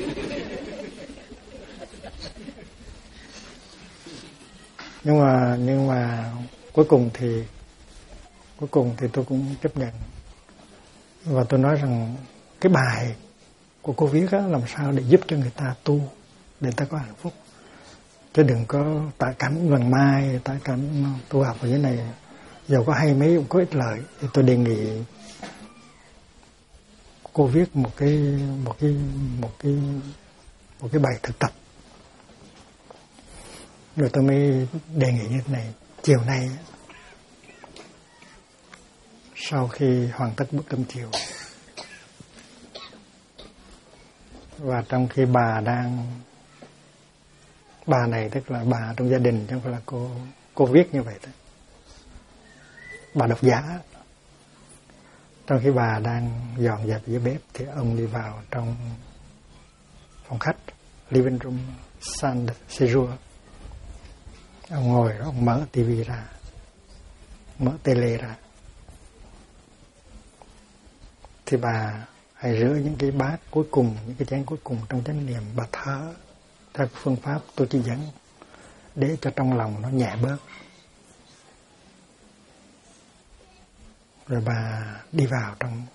Nhưng mà cuối cùng thì tôi cũng chấp nhận. Và tôi nói rằng cái bài của cô viết đó làm sao để giúp cho người ta tu, để người ta có hạnh phúc. Chứ đừng có tạ cảnh Làng Mai, tạ cảnh tu học ở dưới này, dầu có hay mấy cũng có ích lợi. Thì tôi đề nghị cô viết một cái bài thực tập. Rồi tôi mới đề nghị như thế này: chiều nay sau khi hoàn tất bữa cơm chiều, và trong khi bà này tức là bà trong gia đình, chứ không phải là cô viết như vậy thôi. bà độc giả. Trong khi bà đang dọn dẹp dưới bếp thì ông đi vào trong phòng khách, living room San Sejour. Ông ngồi đó, ông mở tivi ra, mở tele ra. Thì bà hãy rửa những cái bát cuối cùng, những cái chén cuối cùng trong chánh niệm. Bà thở theo phương pháp tôi chỉ dẫn để cho trong lòng nó nhẹ bớt. Rồi bà đi vào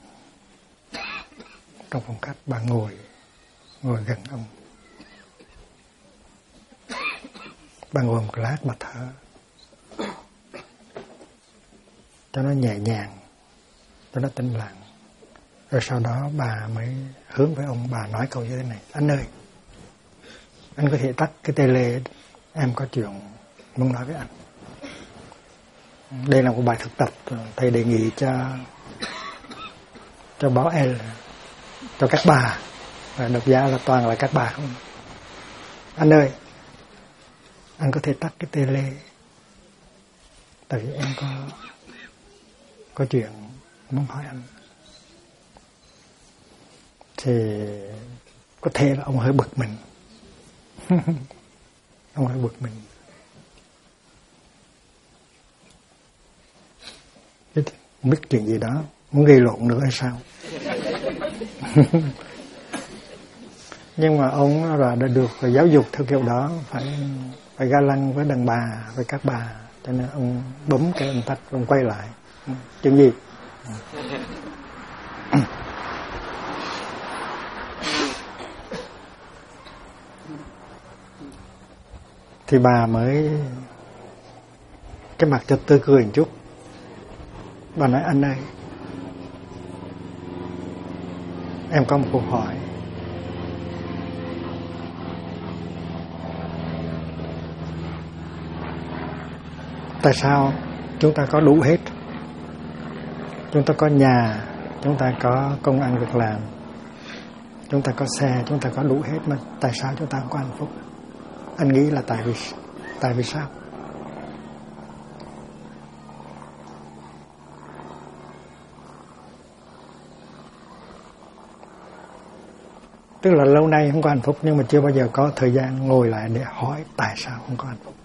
trong phòng khách, bà ngồi gần ông. Bà ngồi một lát bà thở cho nó nhẹ nhàng, cho nó tĩnh lặng. Rồi sau đó bà mới hướng với ông, bà nói câu như thế này: anh ơi, anh có thể tắt cái tele, em có chuyện muốn nói với anh. Đây là một bài thực tập thầy đề nghị cho báo L, cho các bà, và độc giả là toàn là các bà không. Anh ơi, anh có thể tắt cái tele, tại vì em có chuyện muốn hỏi anh. Thì có thể là ông hơi bực mình. Ông hơi bực mình. Không biết chuyện gì đó, muốn gây lộn nữa hay sao. Nhưng mà ông là đã được giáo dục theo kiểu đó, phải ga lăng với đàn bà, với các bà, cho nên ông bấm cái ông tắt, ông quay lại. Chuyện gì? Thì bà mới cái mặt cho tươi cười một chút. Bà nói: anh ơi, em có một câu hỏi. Tại sao chúng ta có đủ hết? Chúng ta có nhà, chúng ta có công ăn việc làm, chúng ta có xe, chúng ta có đủ hết, mà tại sao chúng ta không có hạnh phúc? Anh nghĩ là tại vì sao? Tức là lâu nay không có hạnh phúc, nhưng mà chưa bao giờ có thời gian ngồi lại để hỏi tại sao không có hạnh phúc.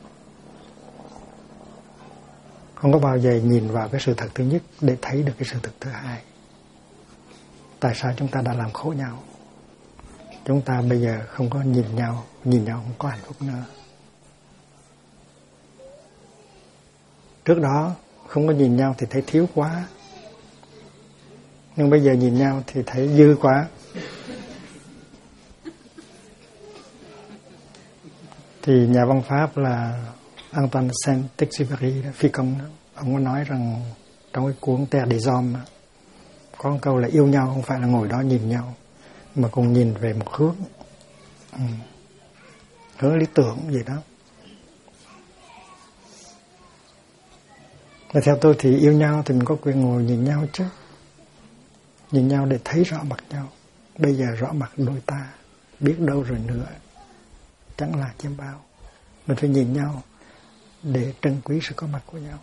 Không có bao giờ nhìn vào cái sự thật thứ nhất để thấy được cái sự thật thứ hai. Tại sao chúng ta đã làm khổ nhau? Chúng ta bây giờ không có nhìn nhau không có hạnh phúc nữa. Trước đó không có nhìn nhau thì thấy thiếu quá, nhưng bây giờ nhìn nhau thì thấy dư quá. Thì nhà văn Pháp là Antoine Saint-Exupéry, phi công đó, ông có nói rằng trong cái cuốn Terre des Hommes có một câu là yêu nhau không phải là ngồi đó nhìn nhau, mà cùng nhìn về một hướng, hướng lý tưởng gì đó. Và theo tôi thì yêu nhau thì mình có quyền ngồi nhìn nhau chứ. Nhìn nhau để thấy rõ mặt nhau. Bây giờ rõ mặt đôi ta, biết đâu rồi nữa chẳng là chiêm bao. Mình phải nhìn nhau để trân quý sự có mặt của nhau.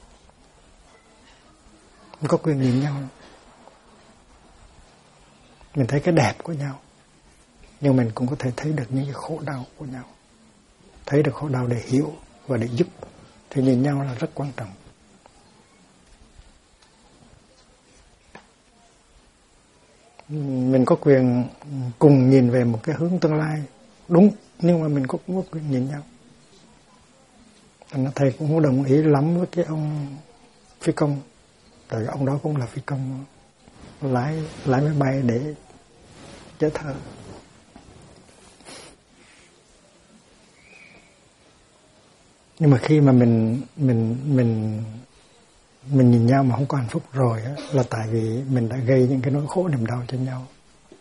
Mình có quyền nhìn nhau, mình thấy cái đẹp của nhau, nhưng mình cũng có thể thấy được những cái khổ đau của nhau. Thấy được khổ đau để hiểu và để giúp. Thì nhìn nhau là rất quan trọng. Mình có quyền cùng nhìn về một cái hướng tương lai đúng, nhưng mà mình cũng có quyền nhìn nhau. Thầy cũng không đồng ý lắm với cái ông phi công, tại ông đó cũng là phi công lái máy bay để chở thơ. Nhưng mà khi mà mình nhìn nhau mà không có hạnh phúc rồi á, là tại vì mình đã gây những cái nỗi khổ niềm đau cho nhau.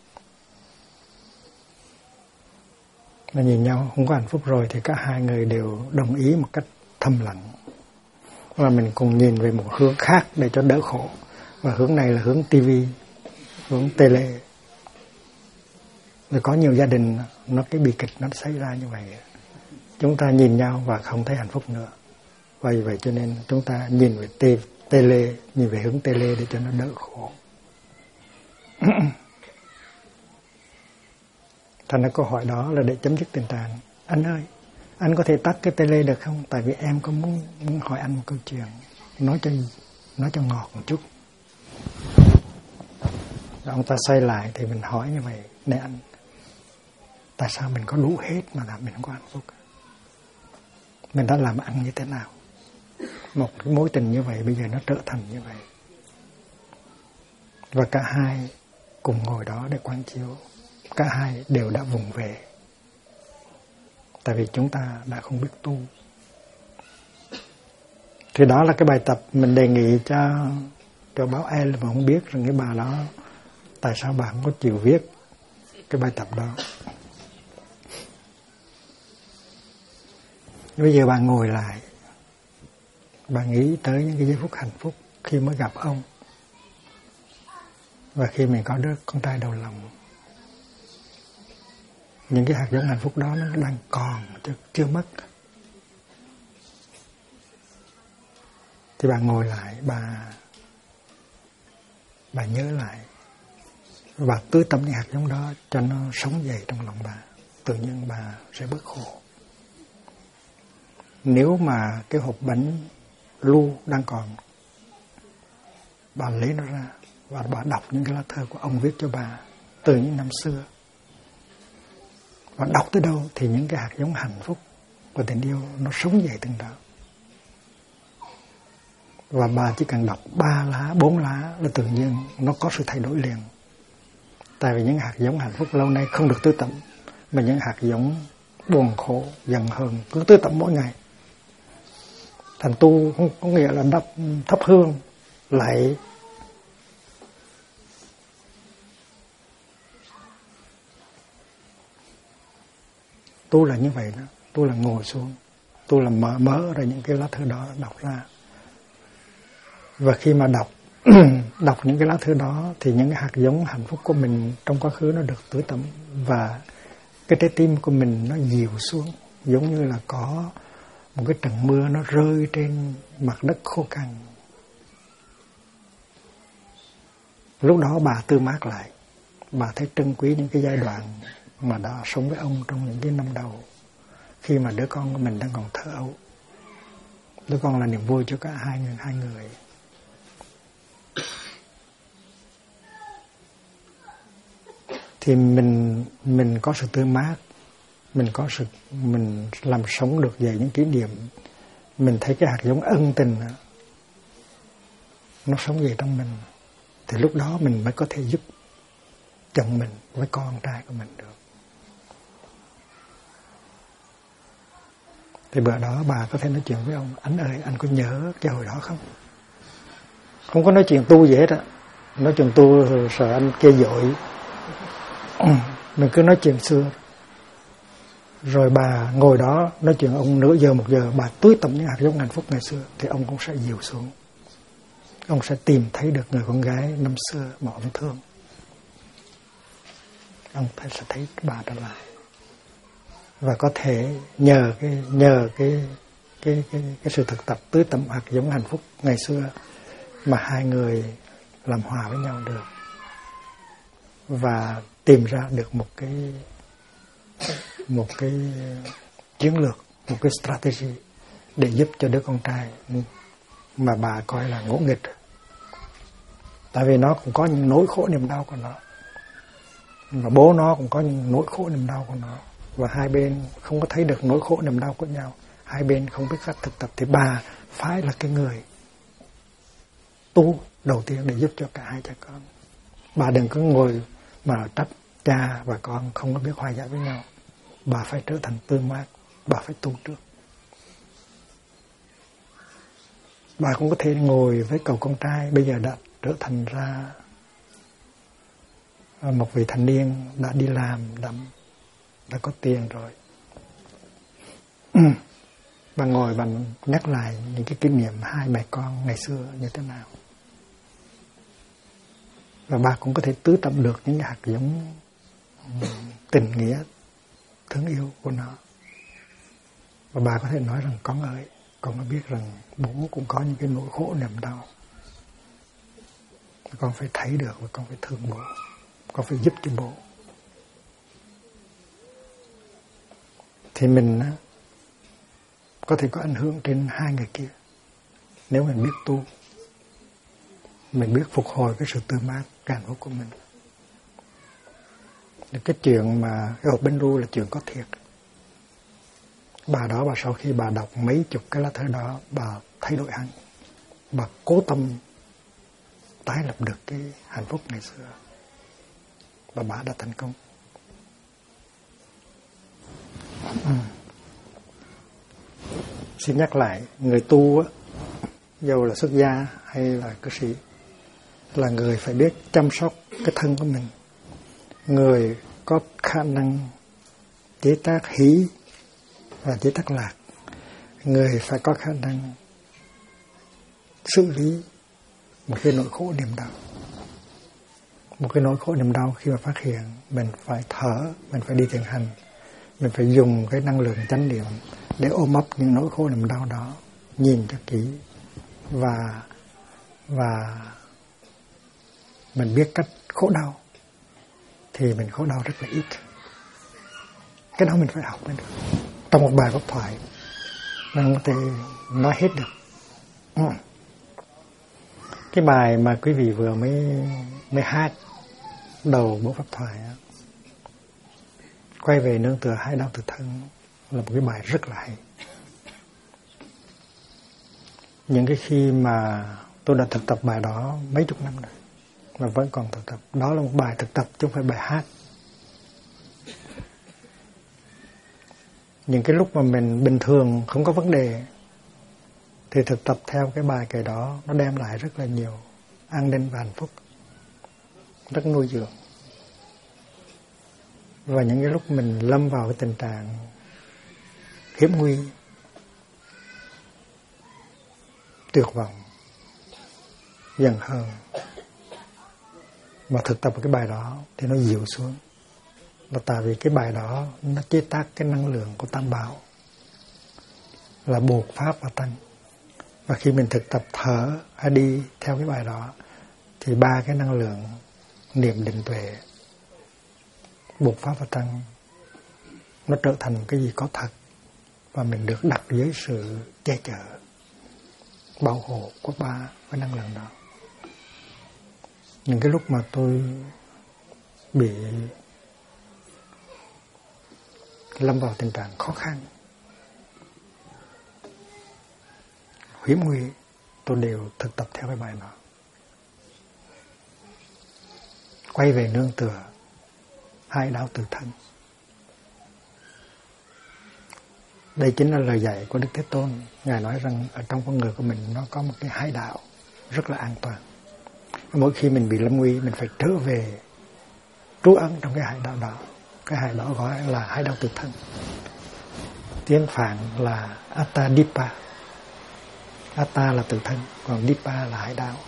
Mà nhìn nhau không có hạnh phúc rồi thì cả hai người đều đồng ý một cách thầm lặng, và mình cùng nhìn về một hướng khác để cho đỡ khổ. Và hướng này là hướng tivi, hướng tele. Rồi có nhiều gia đình nó cái bi kịch nó xảy ra như vậy. Chúng ta nhìn nhau và không thấy hạnh phúc nữa. Vậy cho nên chúng ta nhìn về tele, nhìn về hướng tele để cho nó đỡ khổ. Thành ra câu hỏi đó là để chấm dứt tình trạng. Anh ơi, anh có thể tắt cái tele được không? Tại vì em có muốn hỏi anh một câu chuyện, nói cho ngọt một chút. Rồi ông ta xoay lại thì mình hỏi như vậy: này anh, tại sao mình có đủ hết mà làm mình không có hạnh phúc? Mình đã làm ăn như thế nào? Một cái mối tình như vậy bây giờ nó trở thành như vậy. Và cả hai cùng ngồi đó để quán chiếu. Cả hai đều đã vùng về. Tại vì chúng ta đã không biết tu. Thì đó là cái bài tập mình đề nghị cho báo El mà không biết rằng cái bà đó tại sao bà không có chịu viết cái bài tập đó. Bây giờ bà ngồi lại, bà nghĩ tới những cái giây phút hạnh phúc khi mới gặp ông và khi mình có đứa con trai đầu lòng. Những cái hạt giống hạnh phúc đó nó đang còn, chưa mất. Thì bà ngồi lại, bà nhớ lại và tưới tẩm những hạt giống đó cho nó sống dậy trong lòng bà. Tự nhiên bà sẽ bớt khổ. Nếu mà cái hộp bánh lưu đang còn, bà lấy nó ra và bà đọc những cái lá thơ của ông viết cho bà từ những năm xưa. Và đọc tới đâu thì những cái hạt giống hạnh phúc của tình yêu nó sống dậy từng đó. Và bà chỉ cần đọc 3 lá, 4 lá là tự nhiên nó có sự thay đổi liền. Tại vì những hạt giống hạnh phúc lâu nay không được tưới tẩm, mà những hạt giống buồn khổ, giận hờn cứ tưới tẩm mỗi ngày. Thành tu không có nghĩa là thắp hương lại tu là như vậy đó. Tu là ngồi xuống, tu là mở ra những cái lá thư đó, đọc ra. Và khi mà đọc những cái lá thư đó thì những cái hạt giống hạnh phúc của mình trong quá khứ nó được tưới tẩm và cái trái tim của mình nó dịu xuống, giống như là có một cái trận mưa nó rơi trên mặt đất khô cằn. Lúc đó bà tư mát lại, bà thấy trân quý những cái giai đoạn mà đã sống với ông trong những cái năm đầu, khi mà đứa con của mình đang còn thơ ấu. Đứa con là niềm vui cho cả hai người. Thì mình có sự tươi mát, mình làm sống được về những kỷ niệm. Mình thấy cái hạt giống ân tình nó sống về trong mình, thì lúc đó mình mới có thể giúp chồng mình với con trai của mình được. Thì bữa đó bà có thể nói chuyện với ông: anh ơi, anh có nhớ cái hồi đó không? Không có nói chuyện tu gì hết á. Nói chuyện tu sợ anh kê dội. Mình cứ nói chuyện xưa. Rồi bà ngồi đó nói chuyện ông nửa giờ, 1 giờ, bà tưới tẩm những hạt giống hạnh phúc ngày xưa, thì ông cũng sẽ dịu xuống. Ông sẽ tìm thấy được người con gái năm xưa mà ông thương. Ông sẽ thấy bà trở lại. Và có thể nhờ cái sự thực tập tưới tẩm hạt giống hạnh phúc ngày xưa mà hai người làm hòa với nhau được và tìm ra được một cái chiến lược, một cái strategy để giúp cho đứa con trai mà bà coi là ngỗ nghịch. Tại vì nó cũng có những nỗi khổ niềm đau của nó, và bố nó cũng có những nỗi khổ niềm đau của nó, và hai bên không có thấy được nỗi khổ niềm đau của nhau, hai bên không biết cách thực tập. Thì bà phải là cái người tu đầu tiên để giúp cho cả hai cha con. Bà đừng có ngồi mà trách cha và con không có biết hòa giải với nhau. Bà phải trở thành tươi mát, bà phải tu trước. Bà cũng có thể ngồi với cậu con trai bây giờ đã trở thành ra một vị thanh niên, đã đi làm, đã có tiền rồi. Bà ngồi bà nhắc lại những cái kỷ niệm hai mẹ con ngày xưa như thế nào. Và bà cũng có thể tưới tẩm được những hạt giống tình nghĩa, thương yêu của nó. Và bà có thể nói rằng: con ơi, con có biết rằng bố cũng có những cái nỗi khổ niềm đau, Con phải thấy được và con phải thương bố, con phải giúp cho bố. Thì mình có thể có ảnh hưởng trên hai người kia. Nếu mình biết tu, mình biết phục hồi cái sự tươi mát, cái hạnh phúc của mình. Cái chuyện mà cái hộp bánh ru là chuyện có thiệt. Bà đó, bà sau khi bà đọc mấy chục cái lá thư đó, bà thay đổi hẳn. Bà cố tâm tái lập được cái hạnh phúc ngày xưa. Và bà đã thành công. Xin nhắc lại, người tu á, dầu là xuất gia hay là cư sĩ, là người phải biết chăm sóc cái thân của mình. Người có khả năng chế tác hỷ và chế tác lạc. Người phải có khả năng xử lý một cái nỗi khổ niềm đau. Một cái nỗi khổ niềm đau khi mà phát hiện, mình phải thở, mình phải đi thiền hành, mình phải dùng cái năng lượng chánh niệm để ôm ấp những nỗi khổ niềm đau đó, nhìn cho kỹ và mình biết cách khổ đau thì mình khổ đau rất là ít. Cái đó mình phải học mới được. Trong một bài pháp thoại mình không thể nói hết được. Cái bài mà quý vị vừa mới hát đầu bộ pháp thoại, quay về nương tựa hai đau từ thân, là một cái bài rất là hay. Những cái khi mà tôi đã thực tập bài đó mấy chục năm rồi mà vẫn còn thực tập, đó là một bài thực tập chứ không phải bài hát. Những cái lúc mà mình bình thường không có vấn đề thì thực tập theo cái bài kệ đó, nó đem lại rất là nhiều an ninh và hạnh phúc, rất nuôi dưỡng. Và những cái lúc mình lâm vào cái tình trạng hiểm nguy, tuyệt vọng, giận hờn, mà thực tập cái bài đó thì nó dịu xuống. Là tại vì cái bài đó nó chế tác cái năng lượng của tam bảo, là buộc pháp và tăng. Và khi mình thực tập thở hay đi theo cái bài đó thì ba cái năng lượng niệm định tuệ, buộc pháp và tăng, nó trở thành cái gì có thật, và mình được đặt dưới sự che chở, bảo hộ của ba cái năng lượng đó. Những cái lúc mà tôi bị lâm vào tình trạng khó khăn, hiểm nguy, tôi đều thực tập theo cái bài đó. Quay về nương tựa hai đạo từ thân. Đây chính là lời dạy của Đức Thế Tôn. Ngài nói rằng ở trong con người của mình nó có một cái hải đạo rất là an toàn. Mỗi khi mình bị lâm nguy, mình phải trở về trú ẩn trong cái hải đạo đó. Cái hải đạo gọi là hải đạo từ thân. Tiếng Phạn là Atta Dipa. Atta là từ thân, còn Dipa là hải đạo.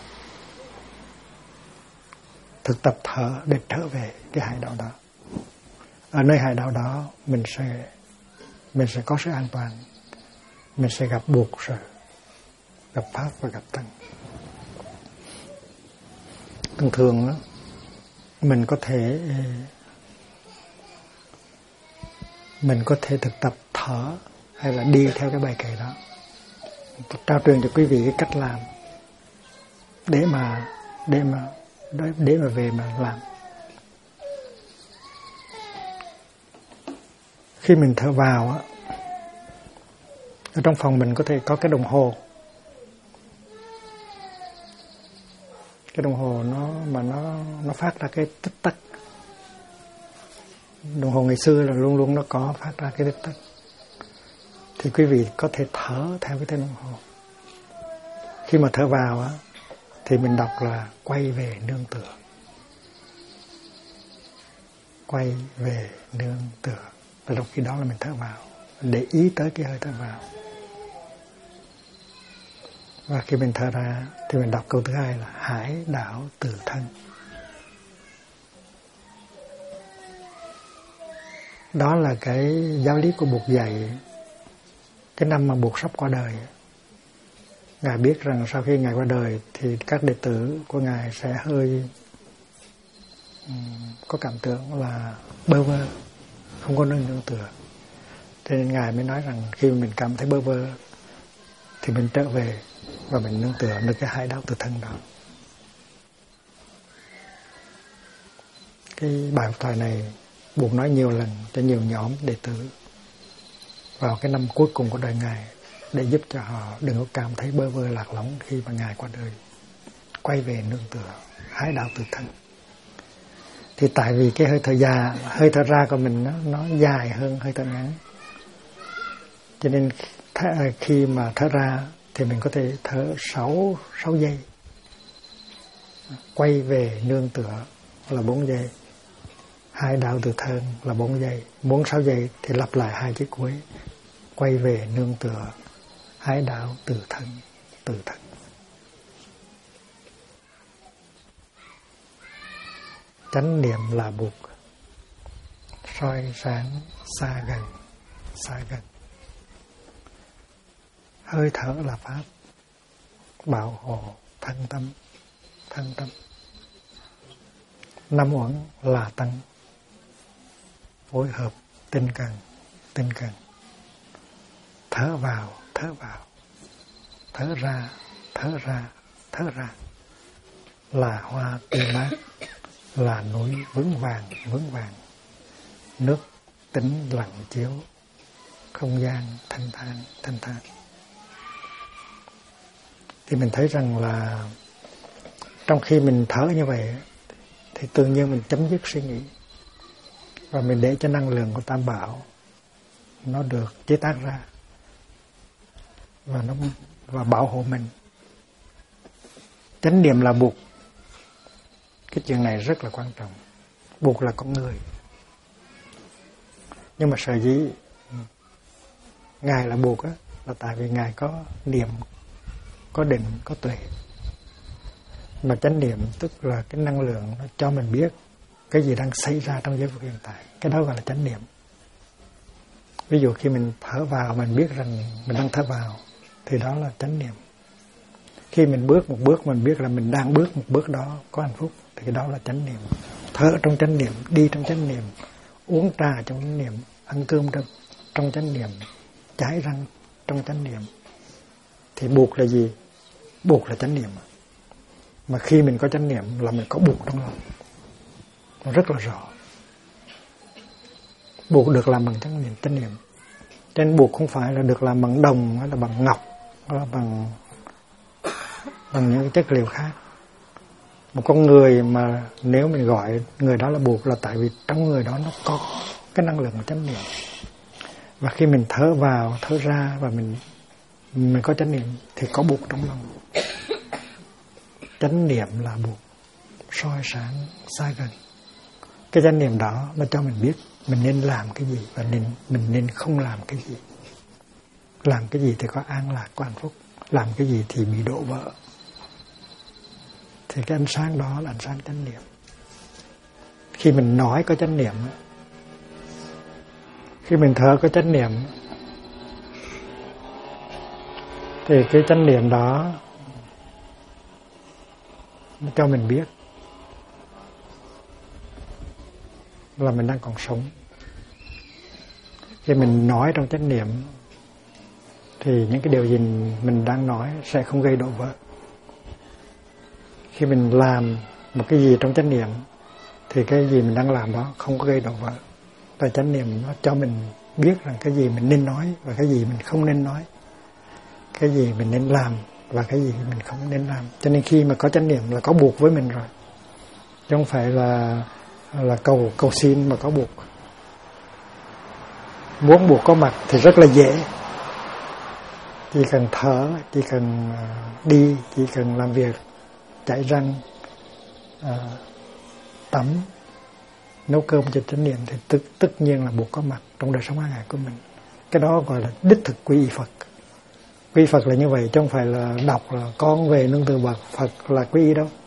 Thực tập thở để trở về cái hải đạo đó. Ở nơi hải đạo đó mình sẽ có sự an toàn. Mình sẽ gặp buộc sự, gặp pháp và gặp tăng. Thường thường đó, mình có thể thực tập thở hay là đi theo cái bài kệ đó. Tôi trao truyền cho quý vị cái cách làm để mà về mà làm. Khi mình thở vào á, ở trong phòng mình có thể có cái đồng hồ. Cái đồng hồ nó phát ra cái tích tắc. Đồng hồ ngày xưa là luôn luôn nó có phát ra cái tích tắc. Thì quý vị có thể thở theo cái tên đồng hồ. Khi mà thở vào á, thì mình đọc là quay về nương tựa. Quay về nương tựa. Và trong khi đó là mình thở vào, để ý tới cái hơi thở vào. Và khi mình thở ra thì mình đọc câu thứ hai là hải đạo từ thân. Đó là cái giáo lý của Bụt dạy cái năm mà Bụt sắp qua đời. Ngài biết rằng sau khi Ngài qua đời thì các đệ tử của Ngài sẽ hơi có cảm tưởng là bơ vơ, không có nơi nương tựa. Cho nên Ngài mới nói rằng khi mình cảm thấy bơ vơ thì mình trở về và mình nương tựa nơi cái hải đảo tự thân đó. Cái bài học thoại này Bụt nói nhiều lần cho nhiều nhóm đệ tử vào cái năm cuối cùng của đời Ngài, để giúp cho họ đừng có cảm thấy bơ vơ lạc lõng khi mà Ngài qua đời, quay về nương tựa hải đảo tự thân. Thì tại vì cái hơi thở ra của mình nó dài hơn hơi thở ngắn, cho nên khi mà thở ra thì mình có thể thở 6 giây, quay về nương tựa là 4 giây, hải đảo tự thân là 4 giây, muốn 6 giây thì lặp lại 2 chữ cuối, quay về nương tựa hải đảo tự thân. Chánh niệm là Bụt, soi sáng xa gần. Hơi thở là pháp, bảo hộ thân tâm. Năm uẩn là tăng, phối hợp tinh cần. Thở vào, thở ra, là hoa tươi mát, là núi vững vàng, nước tĩnh lặng chiếu, không gian thanh thản. Thì mình thấy rằng là trong khi mình thở như vậy thì tự nhiên mình chấm dứt suy nghĩ và mình để cho năng lượng của Tam Bảo nó được chế tác ra và bảo hộ mình. Chánh niệm là Bụt. Cái chuyện này rất là quan trọng. Bụt là con người, nhưng mà sở dĩ Ngài là Bụt á, là tại vì Ngài có niệm, có định, có tuệ. Mà chánh niệm tức là cái năng lượng nó cho mình biết cái gì đang xảy ra trong giây phút hiện tại. Cái đó gọi là chánh niệm. Ví dụ khi mình thở vào, mình biết rằng mình đang thở vào, thì đó là chánh niệm. Khi mình bước một bước, mình biết là mình đang bước một bước đó có hạnh phúc, thì cái đó là chánh niệm. Thở trong chánh niệm, đi trong chánh niệm, uống trà trong chánh niệm, ăn cơm trong chánh niệm, chải răng trong chánh niệm. Thì Bụt là gì? Bụt là chánh niệm. Mà khi mình có chánh niệm là mình có Bụt trong lòng. Nó rất là rõ. Bụt được làm bằng chánh niệm. Cho nên Bụt không phải là được làm bằng đồng, hay là bằng ngọc, hay là bằng những chất liệu khác. Một con người mà nếu mình gọi người đó là Bụt là tại vì trong người đó nó có cái năng lượng của chánh niệm. Và khi mình thở vào, thở ra và mình có chánh niệm thì có Bụt trong lòng. Chánh niệm là Bụt, soi sáng xa gần. Cái chánh niệm đó nó cho mình biết mình nên làm cái gì và mình nên không làm cái gì. Làm cái gì thì có an lạc, có hạnh phúc. Làm cái gì thì bị đổ vỡ. Thì cái ánh sáng đó là ánh sáng chánh niệm. Khi mình nói có chánh niệm, khi mình thở có chánh niệm, thì cái chánh niệm đó nó cho mình biết là mình đang còn sống. Khi mình nói trong chánh niệm thì những cái điều gì mình đang nói sẽ không gây đổ vỡ. Khi mình làm một cái gì trong chánh niệm thì cái gì mình đang làm đó không có gây đổ vỡ. Và chánh niệm nó cho mình biết rằng cái gì mình nên nói và cái gì mình không nên nói, cái gì mình nên làm và cái gì mình không nên làm. Cho nên khi mà có chánh niệm là có Bụt với mình rồi, chứ không phải là cầu xin mà có Bụt. Muốn Bụt có mặt thì rất là dễ. Chỉ cần thở, chỉ cần đi, chỉ cần làm việc, chải răng, tắm, nấu cơm cho chánh niệm thì tất nhiên là Bụt có mặt trong đời sống hàng ngày của mình. Cái đó gọi là đích thực quy y Phật. Quy y Phật là như vậy, chứ không phải là đọc là con về nương tựa Phật là quy y đâu.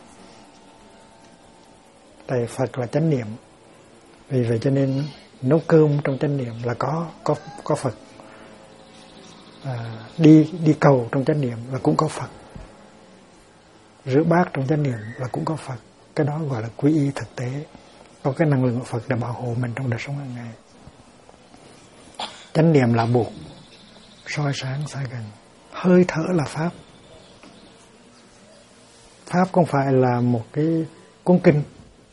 Tại Phật là chánh niệm. Vì vậy cho nên nấu cơm trong chánh niệm là có Phật. đi cầu trong chánh niệm là cũng có Phật, rửa bát trong chánh niệm là cũng có Phật. Cái đó gọi là quy y thực tế, có cái năng lượng của Phật để bảo hộ mình trong đời sống hàng ngày. Chánh niệm là buộc soi sáng xa gần. Hơi thở là pháp. Pháp không phải là một cái cuốn kinh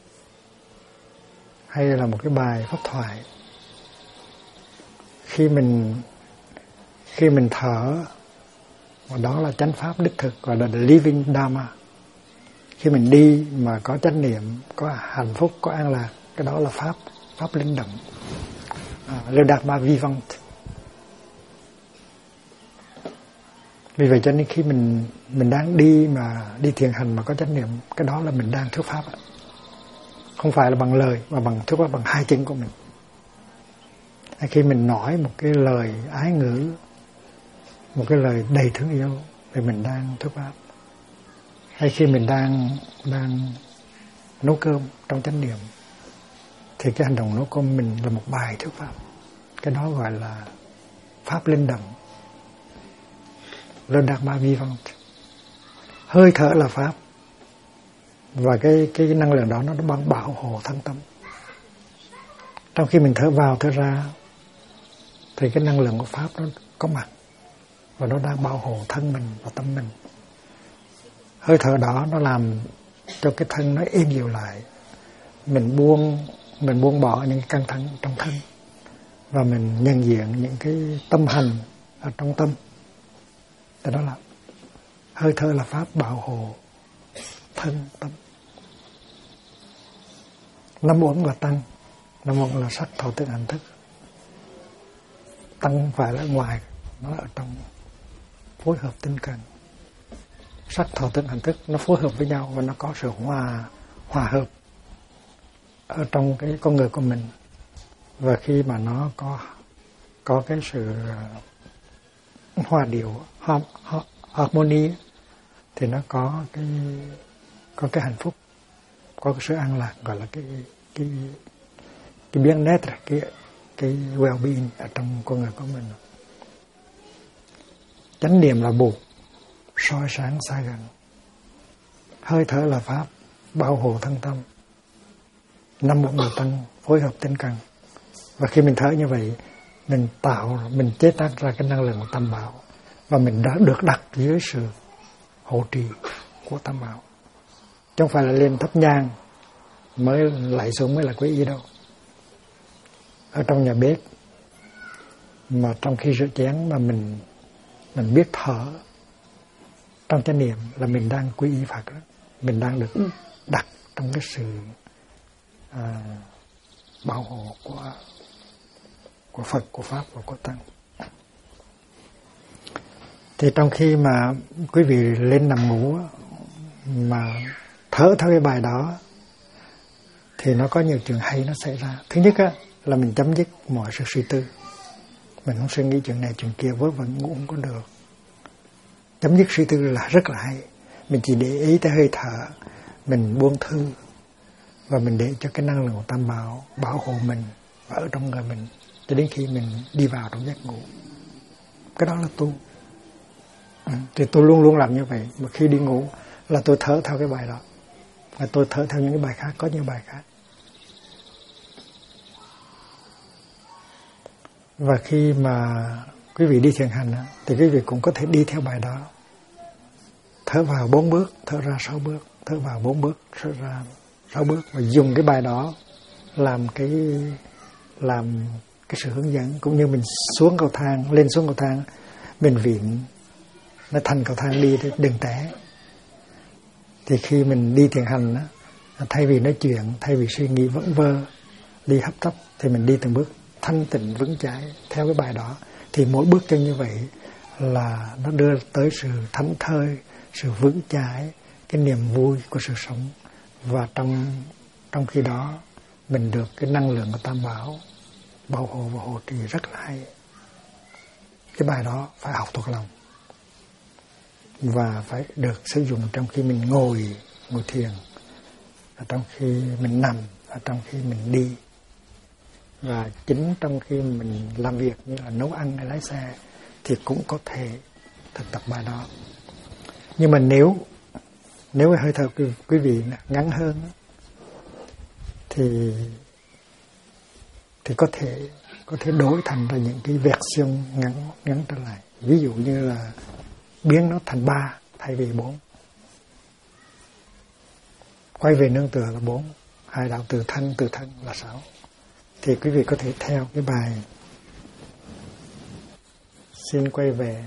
hay là một cái bài pháp thoại. Khi mình thở, và đó là chánh pháp đích thực, gọi là the living dharma. Khi mình đi mà có chánh niệm, có hạnh phúc, có an lạc, cái đó là pháp linh động, le dharma vivant. Vì vậy cho nên khi mình đang đi thiền hành mà có chánh niệm, cái đó là mình đang thuyết pháp. Không phải là bằng lời mà bằng thuyết pháp bằng hai chân của mình. Khi mình nói một cái lời ái ngữ, một cái lời đầy thương yêu, thì mình đang thuyết pháp. Hay khi mình đang nấu cơm trong chánh niệm, thì cái hành động nấu cơm mình là một bài thuyết pháp. Cái đó gọi là pháp linh động, le dharma vivant. Hơi thở là pháp, và cái năng lượng đó nó đang bảo hộ thân tâm. Trong khi mình thở vào thở ra, thì cái năng lượng của pháp nó có mặt, và nó đang bảo hộ thân mình và tâm mình. Hơi thở đó nó làm cho cái thân nó êm dịu lại. Mình buông bỏ những căng thẳng trong thân, và mình nhận diện những cái tâm hành ở trong tâm. Thế đó là hơi thở là pháp bảo hộ thân tâm. Năm uẩn là tăng, năm uẩn là sắc thọ tưởng hành thức. Tăng không phải là ở ngoài, nó ở trong, phối hợp tinh cần. Sắc thọ tưởng hành thức nó phối hợp với nhau, và nó có sự hòa hợp ở trong cái con người của mình. Và khi mà nó có cái sự hòa điệu, harmony, thì nó có cái hạnh phúc, có cái sự an lạc, gọi là cái bien-être, cái well-being ở trong con người của mình. Chánh niệm là buộc soi sáng xa gần. Hơi thở là pháp bảo hộ thân tâm. Năm uẩn là tăng phối hợp tinh cần. Và khi mình thở như vậy, mình chế tác ra cái năng lượng của Tam Bảo, và mình đã được đặt dưới sự hộ trì của Tam Bảo. Chứ không phải là lên thắp nhang mới lạy xuống mới là quy y đâu. Ở trong nhà bếp mà trong khi rửa chén mà mình biết thở trong chánh niệm là mình đang quy y Phật đó. Mình đang được đặt trong cái sự bảo hộ của Phật, của Pháp và của Tăng. Thì trong khi mà quý vị lên nằm ngủ mà thở theo cái bài đó, thì nó có nhiều chuyện hay nó xảy ra. Thứ nhất á, là mình chấm dứt mọi sự suy tư. Mình không suy nghĩ chuyện này chuyện kia, vớ vẩn ngủ không có được. Chấm dứt suy tư là rất là hay. Mình chỉ để ý tới hơi thở, mình buông thư, và mình để cho cái năng lượng của Tam Bảo bảo hộ mình và ở trong người mình cho đến khi mình đi vào trong giấc ngủ. Cái đó là tu. Thì tôi luôn luôn làm như vậy. Mà khi đi ngủ là tôi thở theo cái bài đó, và tôi thở theo những cái bài khác, có nhiều bài khác. Và khi mà quý vị đi thiền hành thì quý vị cũng có thể đi theo bài đó. Thở vào 4 bước, thở ra 6 bước, thở vào 4 bước, thở ra 6 bước, và dùng cái bài đó làm cái sự hướng dẫn. Cũng như mình xuống cầu thang, lên xuống cầu thang, mình viện nó thành cầu thang đi thì đừng té. Thì khi mình đi thiền hành thay vì nói chuyện, thay vì suy nghĩ vẩn vơ, đi hấp tấp, thì mình đi từng bước thanh tịnh vững chãi theo cái bài đó. Thì mỗi bước chân như vậy là nó đưa tới sự thảnh thơi, sự vững chãi, cái niềm vui của sự sống. Và trong khi đó mình được cái năng lượng của Tam Bảo bảo hộ và hộ trì rất là hay. Cái bài đó phải học thuộc lòng, và phải được sử dụng trong khi mình ngồi thiền, trong khi mình nằm, trong khi mình đi, và chính trong khi mình làm việc như là nấu ăn hay lái xe, thì cũng có thể thực tập bài đó. Nhưng mà nếu hơi thở quý vị ngắn hơn thì có thể đổi thành ra những cái version ngắn trở lại. Ví dụ như là biến nó thành 3 thay vì 4. Quay về nương tựa là 4, hai đạo từ thân là 6. Thì quý vị có thể theo cái bài xin quay về,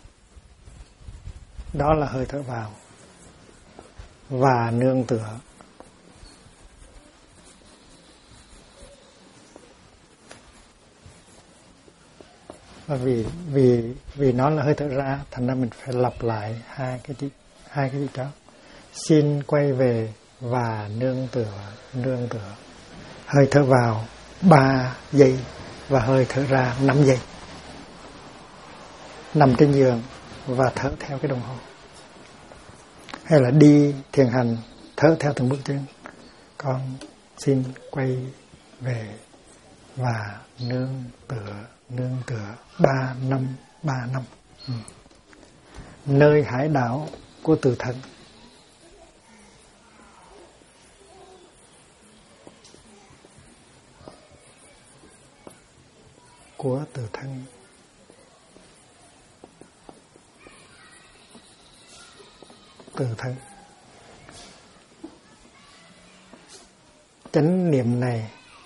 đó là hơi thở vào và nương tựa. Và vì nó là hơi thở ra, thành ra mình phải lặp lại hai cái chữ đó. Xin quay về và nương tựa. Hơi thở vào 3 giây và hơi thở ra 5 giây. Nằm trên giường và thở theo cái đồng hồ. Hay là đi thiền hành thở theo từng bước chân. Con xin quay về và nương tựa 3 năm. Nơi hải đảo của tự thân. Của tự thân. Chánh niệm này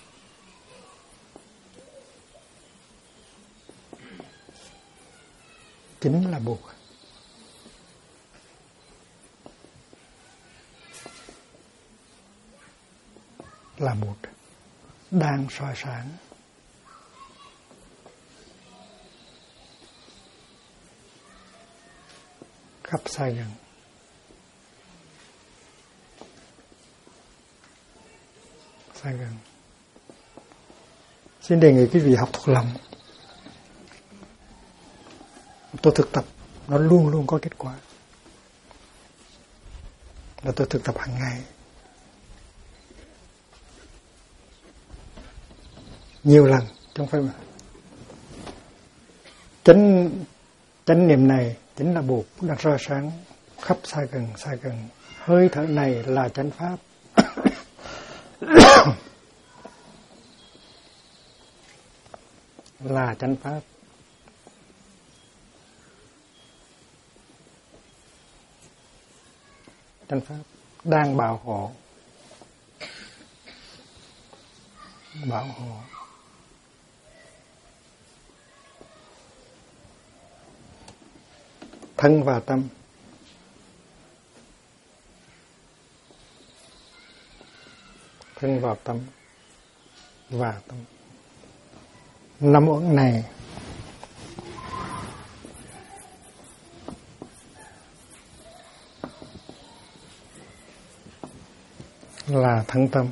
chính là buộc. Là một đang soi sáng khắp xa gần. Xin đề nghị quý vị học thuộc lòng. Tôi thực tập nó luôn luôn có kết quả. Là tôi thực tập hàng ngày, nhiều lần, không phải mà. Chánh niệm này chính là buộc đang soi sáng khắp xa gần. Hơi thở này là chánh pháp. Là chánh pháp. Chánh pháp đang bảo hộ. Thân và tâm. Thân vào tâm và tâm. 5 uẩn này là thân tâm.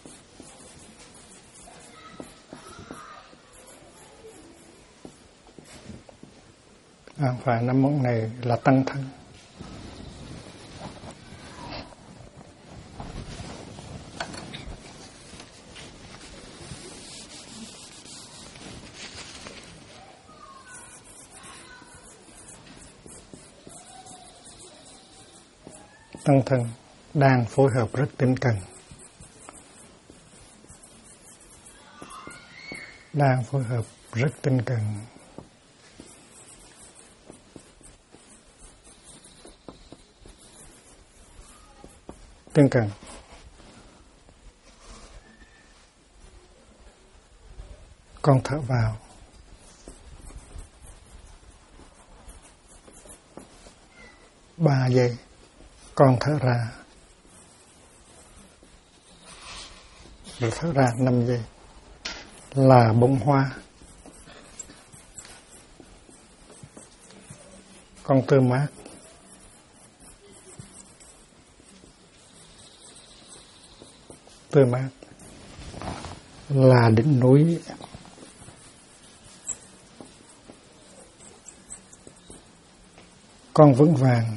Và 5 uẩn này là tăng thân. Tăng thân đang phối hợp rất tinh cần. Tinh cần. Con thở vào. Ba giây. Con thở ra. Rồi thở ra 5 giây. Là bông hoa. Con tươi mát. Tươi mát. Là đỉnh núi. Con vững vàng.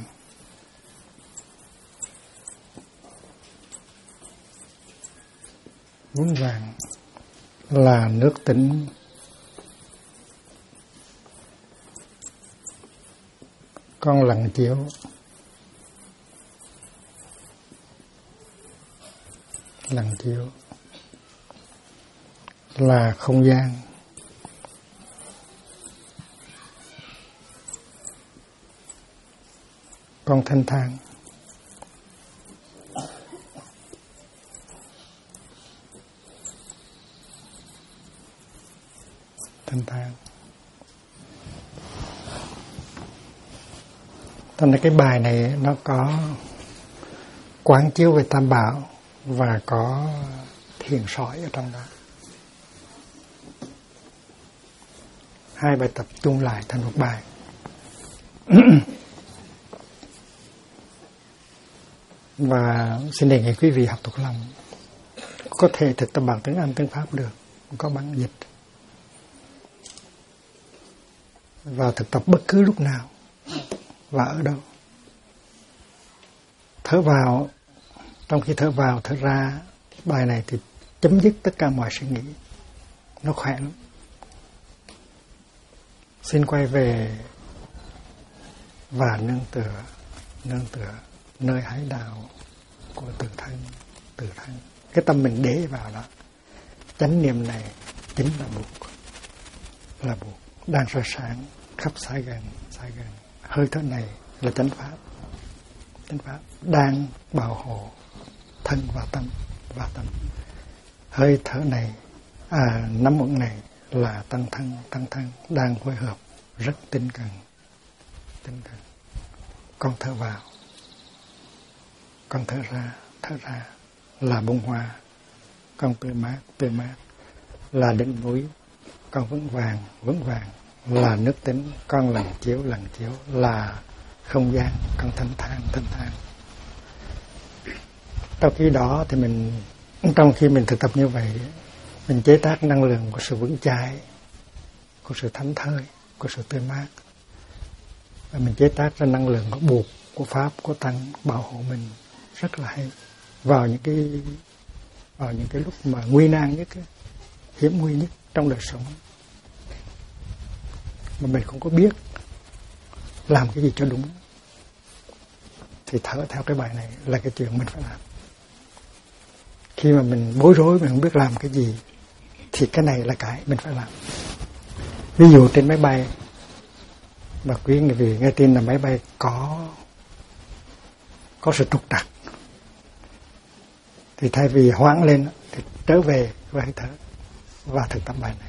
Vững vàng là nước tĩnh. con lặng chiếu. Lặng chiếu là không gian. Con thanh thang. Thanh thang. Cho nên cái bài này nó có quán chiếu về Tam Bảo và có thiền sỏi ở trong đó. Hai bài tập chung lại thành một bài. Và xin đề nghị quý vị học thuộc lòng. Có thể thực tập bằng tiếng Anh, tiếng Pháp được, có bản dịch. Và thực tập bất cứ lúc nào và ở đâu. Thở vào, trong khi thở vào, thở ra, bài này thì chấm dứt tất cả mọi suy nghĩ. Nó khỏe lắm. Xin quay về và nương tựa nơi hải đạo của tự thân. Cái tâm mình để vào đó. Chánh niệm này chính là buộc, đang soi sáng khắp xa gần. Hơi thở này là chánh pháp đang bảo hộ thân và tâm. Hơi thở này, nắm vững này là tăng thân đang phối hợp rất tinh cần. Con thở vào, con thở ra là bông hoa. Con tươi mát là đỉnh núi. Con vững vàng là nước tĩnh. Con lặng chiếu là không gian. Con thanh thang. Trong khi mình thực tập như vậy, mình chế tác năng lượng của sự vững chãi, của sự thảnh thơi, của sự tươi mát. Và mình chế tác ra năng lượng của buộc, của Pháp, của Tăng bảo hộ mình rất là hay. Vào những cái lúc mà nguy nan nhất, hiểm nguy nhất trong đời sống, mà mình không có biết làm cái gì cho đúng, thì thở theo cái bài này là cái chuyện mình phải làm. Khi mà mình bối rối, mình không biết làm cái gì, thì cái này là cái mình phải làm. Ví dụ trên máy bay, mà quý vị nghe tin là máy bay có sự trục trặc, thì thay vì hoãn lên thì trở về với hơi thở và thực tập bài này.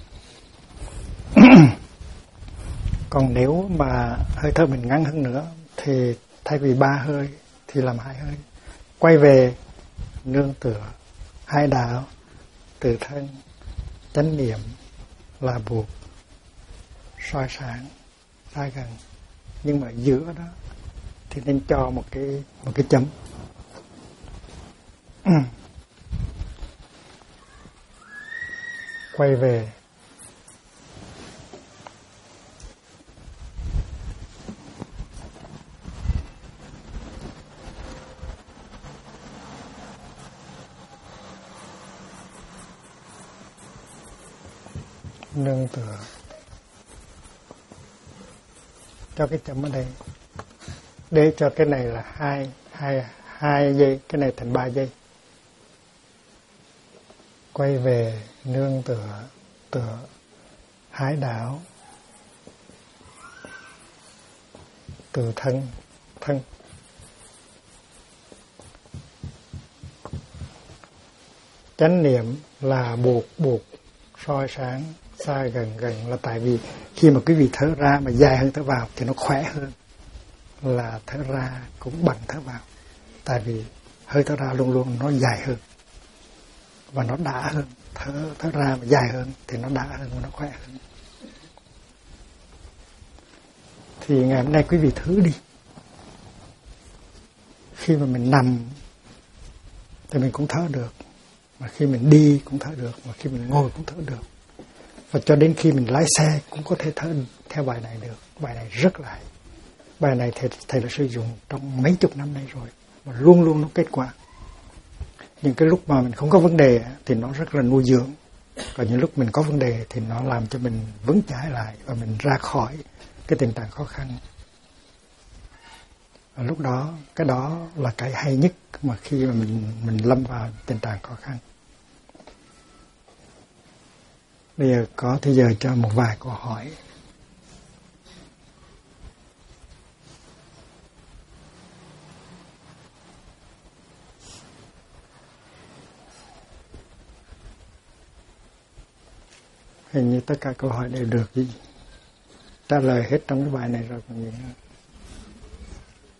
Còn nếu mà hơi thở mình ngắn hơn nữa thì thay vì 3 hơi thì làm 2 hơi. Quay về nương tựa hai đạo, tự thân, chánh niệm là buộc, soi sáng, xa gần. Nhưng mà giữa đó thì nên cho một cái chấm. Quay về nương tựa, cho cái chấm ở đây để cho cái này là 2 giây, cái này thành 3 giây. Quay về nương tựa hải đảo, từ thân. Chánh niệm là buộc, soi sáng, xa gần là tại vì khi mà quý vị thở ra mà dài hơn thở vào thì nó khỏe hơn là thở ra cũng bằng thở vào. Tại vì hơi thở ra luôn luôn nó dài hơn và nó đã hơn. Thở ra mà dài hơn thì nó đã hơn và nó khỏe hơn. Thì ngày hôm nay quý vị thử đi. Khi mà mình nằm thì mình cũng thở được, mà khi mình đi cũng thở được, mà khi mình ngồi cũng thở được. Và cho đến khi mình lái xe cũng có thể thở theo bài này được. Bài này rất là hay. Bài này thầy đã sử dụng trong mấy chục năm nay rồi, và luôn luôn nó kết quả. Những cái lúc mà mình không có vấn đề thì nó rất là nuôi dưỡng. Còn những lúc mình có vấn đề thì nó làm cho mình vững chãi lại và mình ra khỏi cái tình trạng khó khăn. Lúc đó cái đó là cái hay nhất mà khi mà mình lâm vào tình trạng khó khăn. Bây giờ có thời giờ cho một vài câu hỏi. Hình như tất cả câu hỏi đều được trả lời hết trong cái bài này rồi còn gì nữa.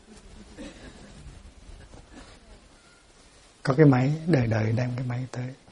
Có cái máy, đợi đem cái máy tới.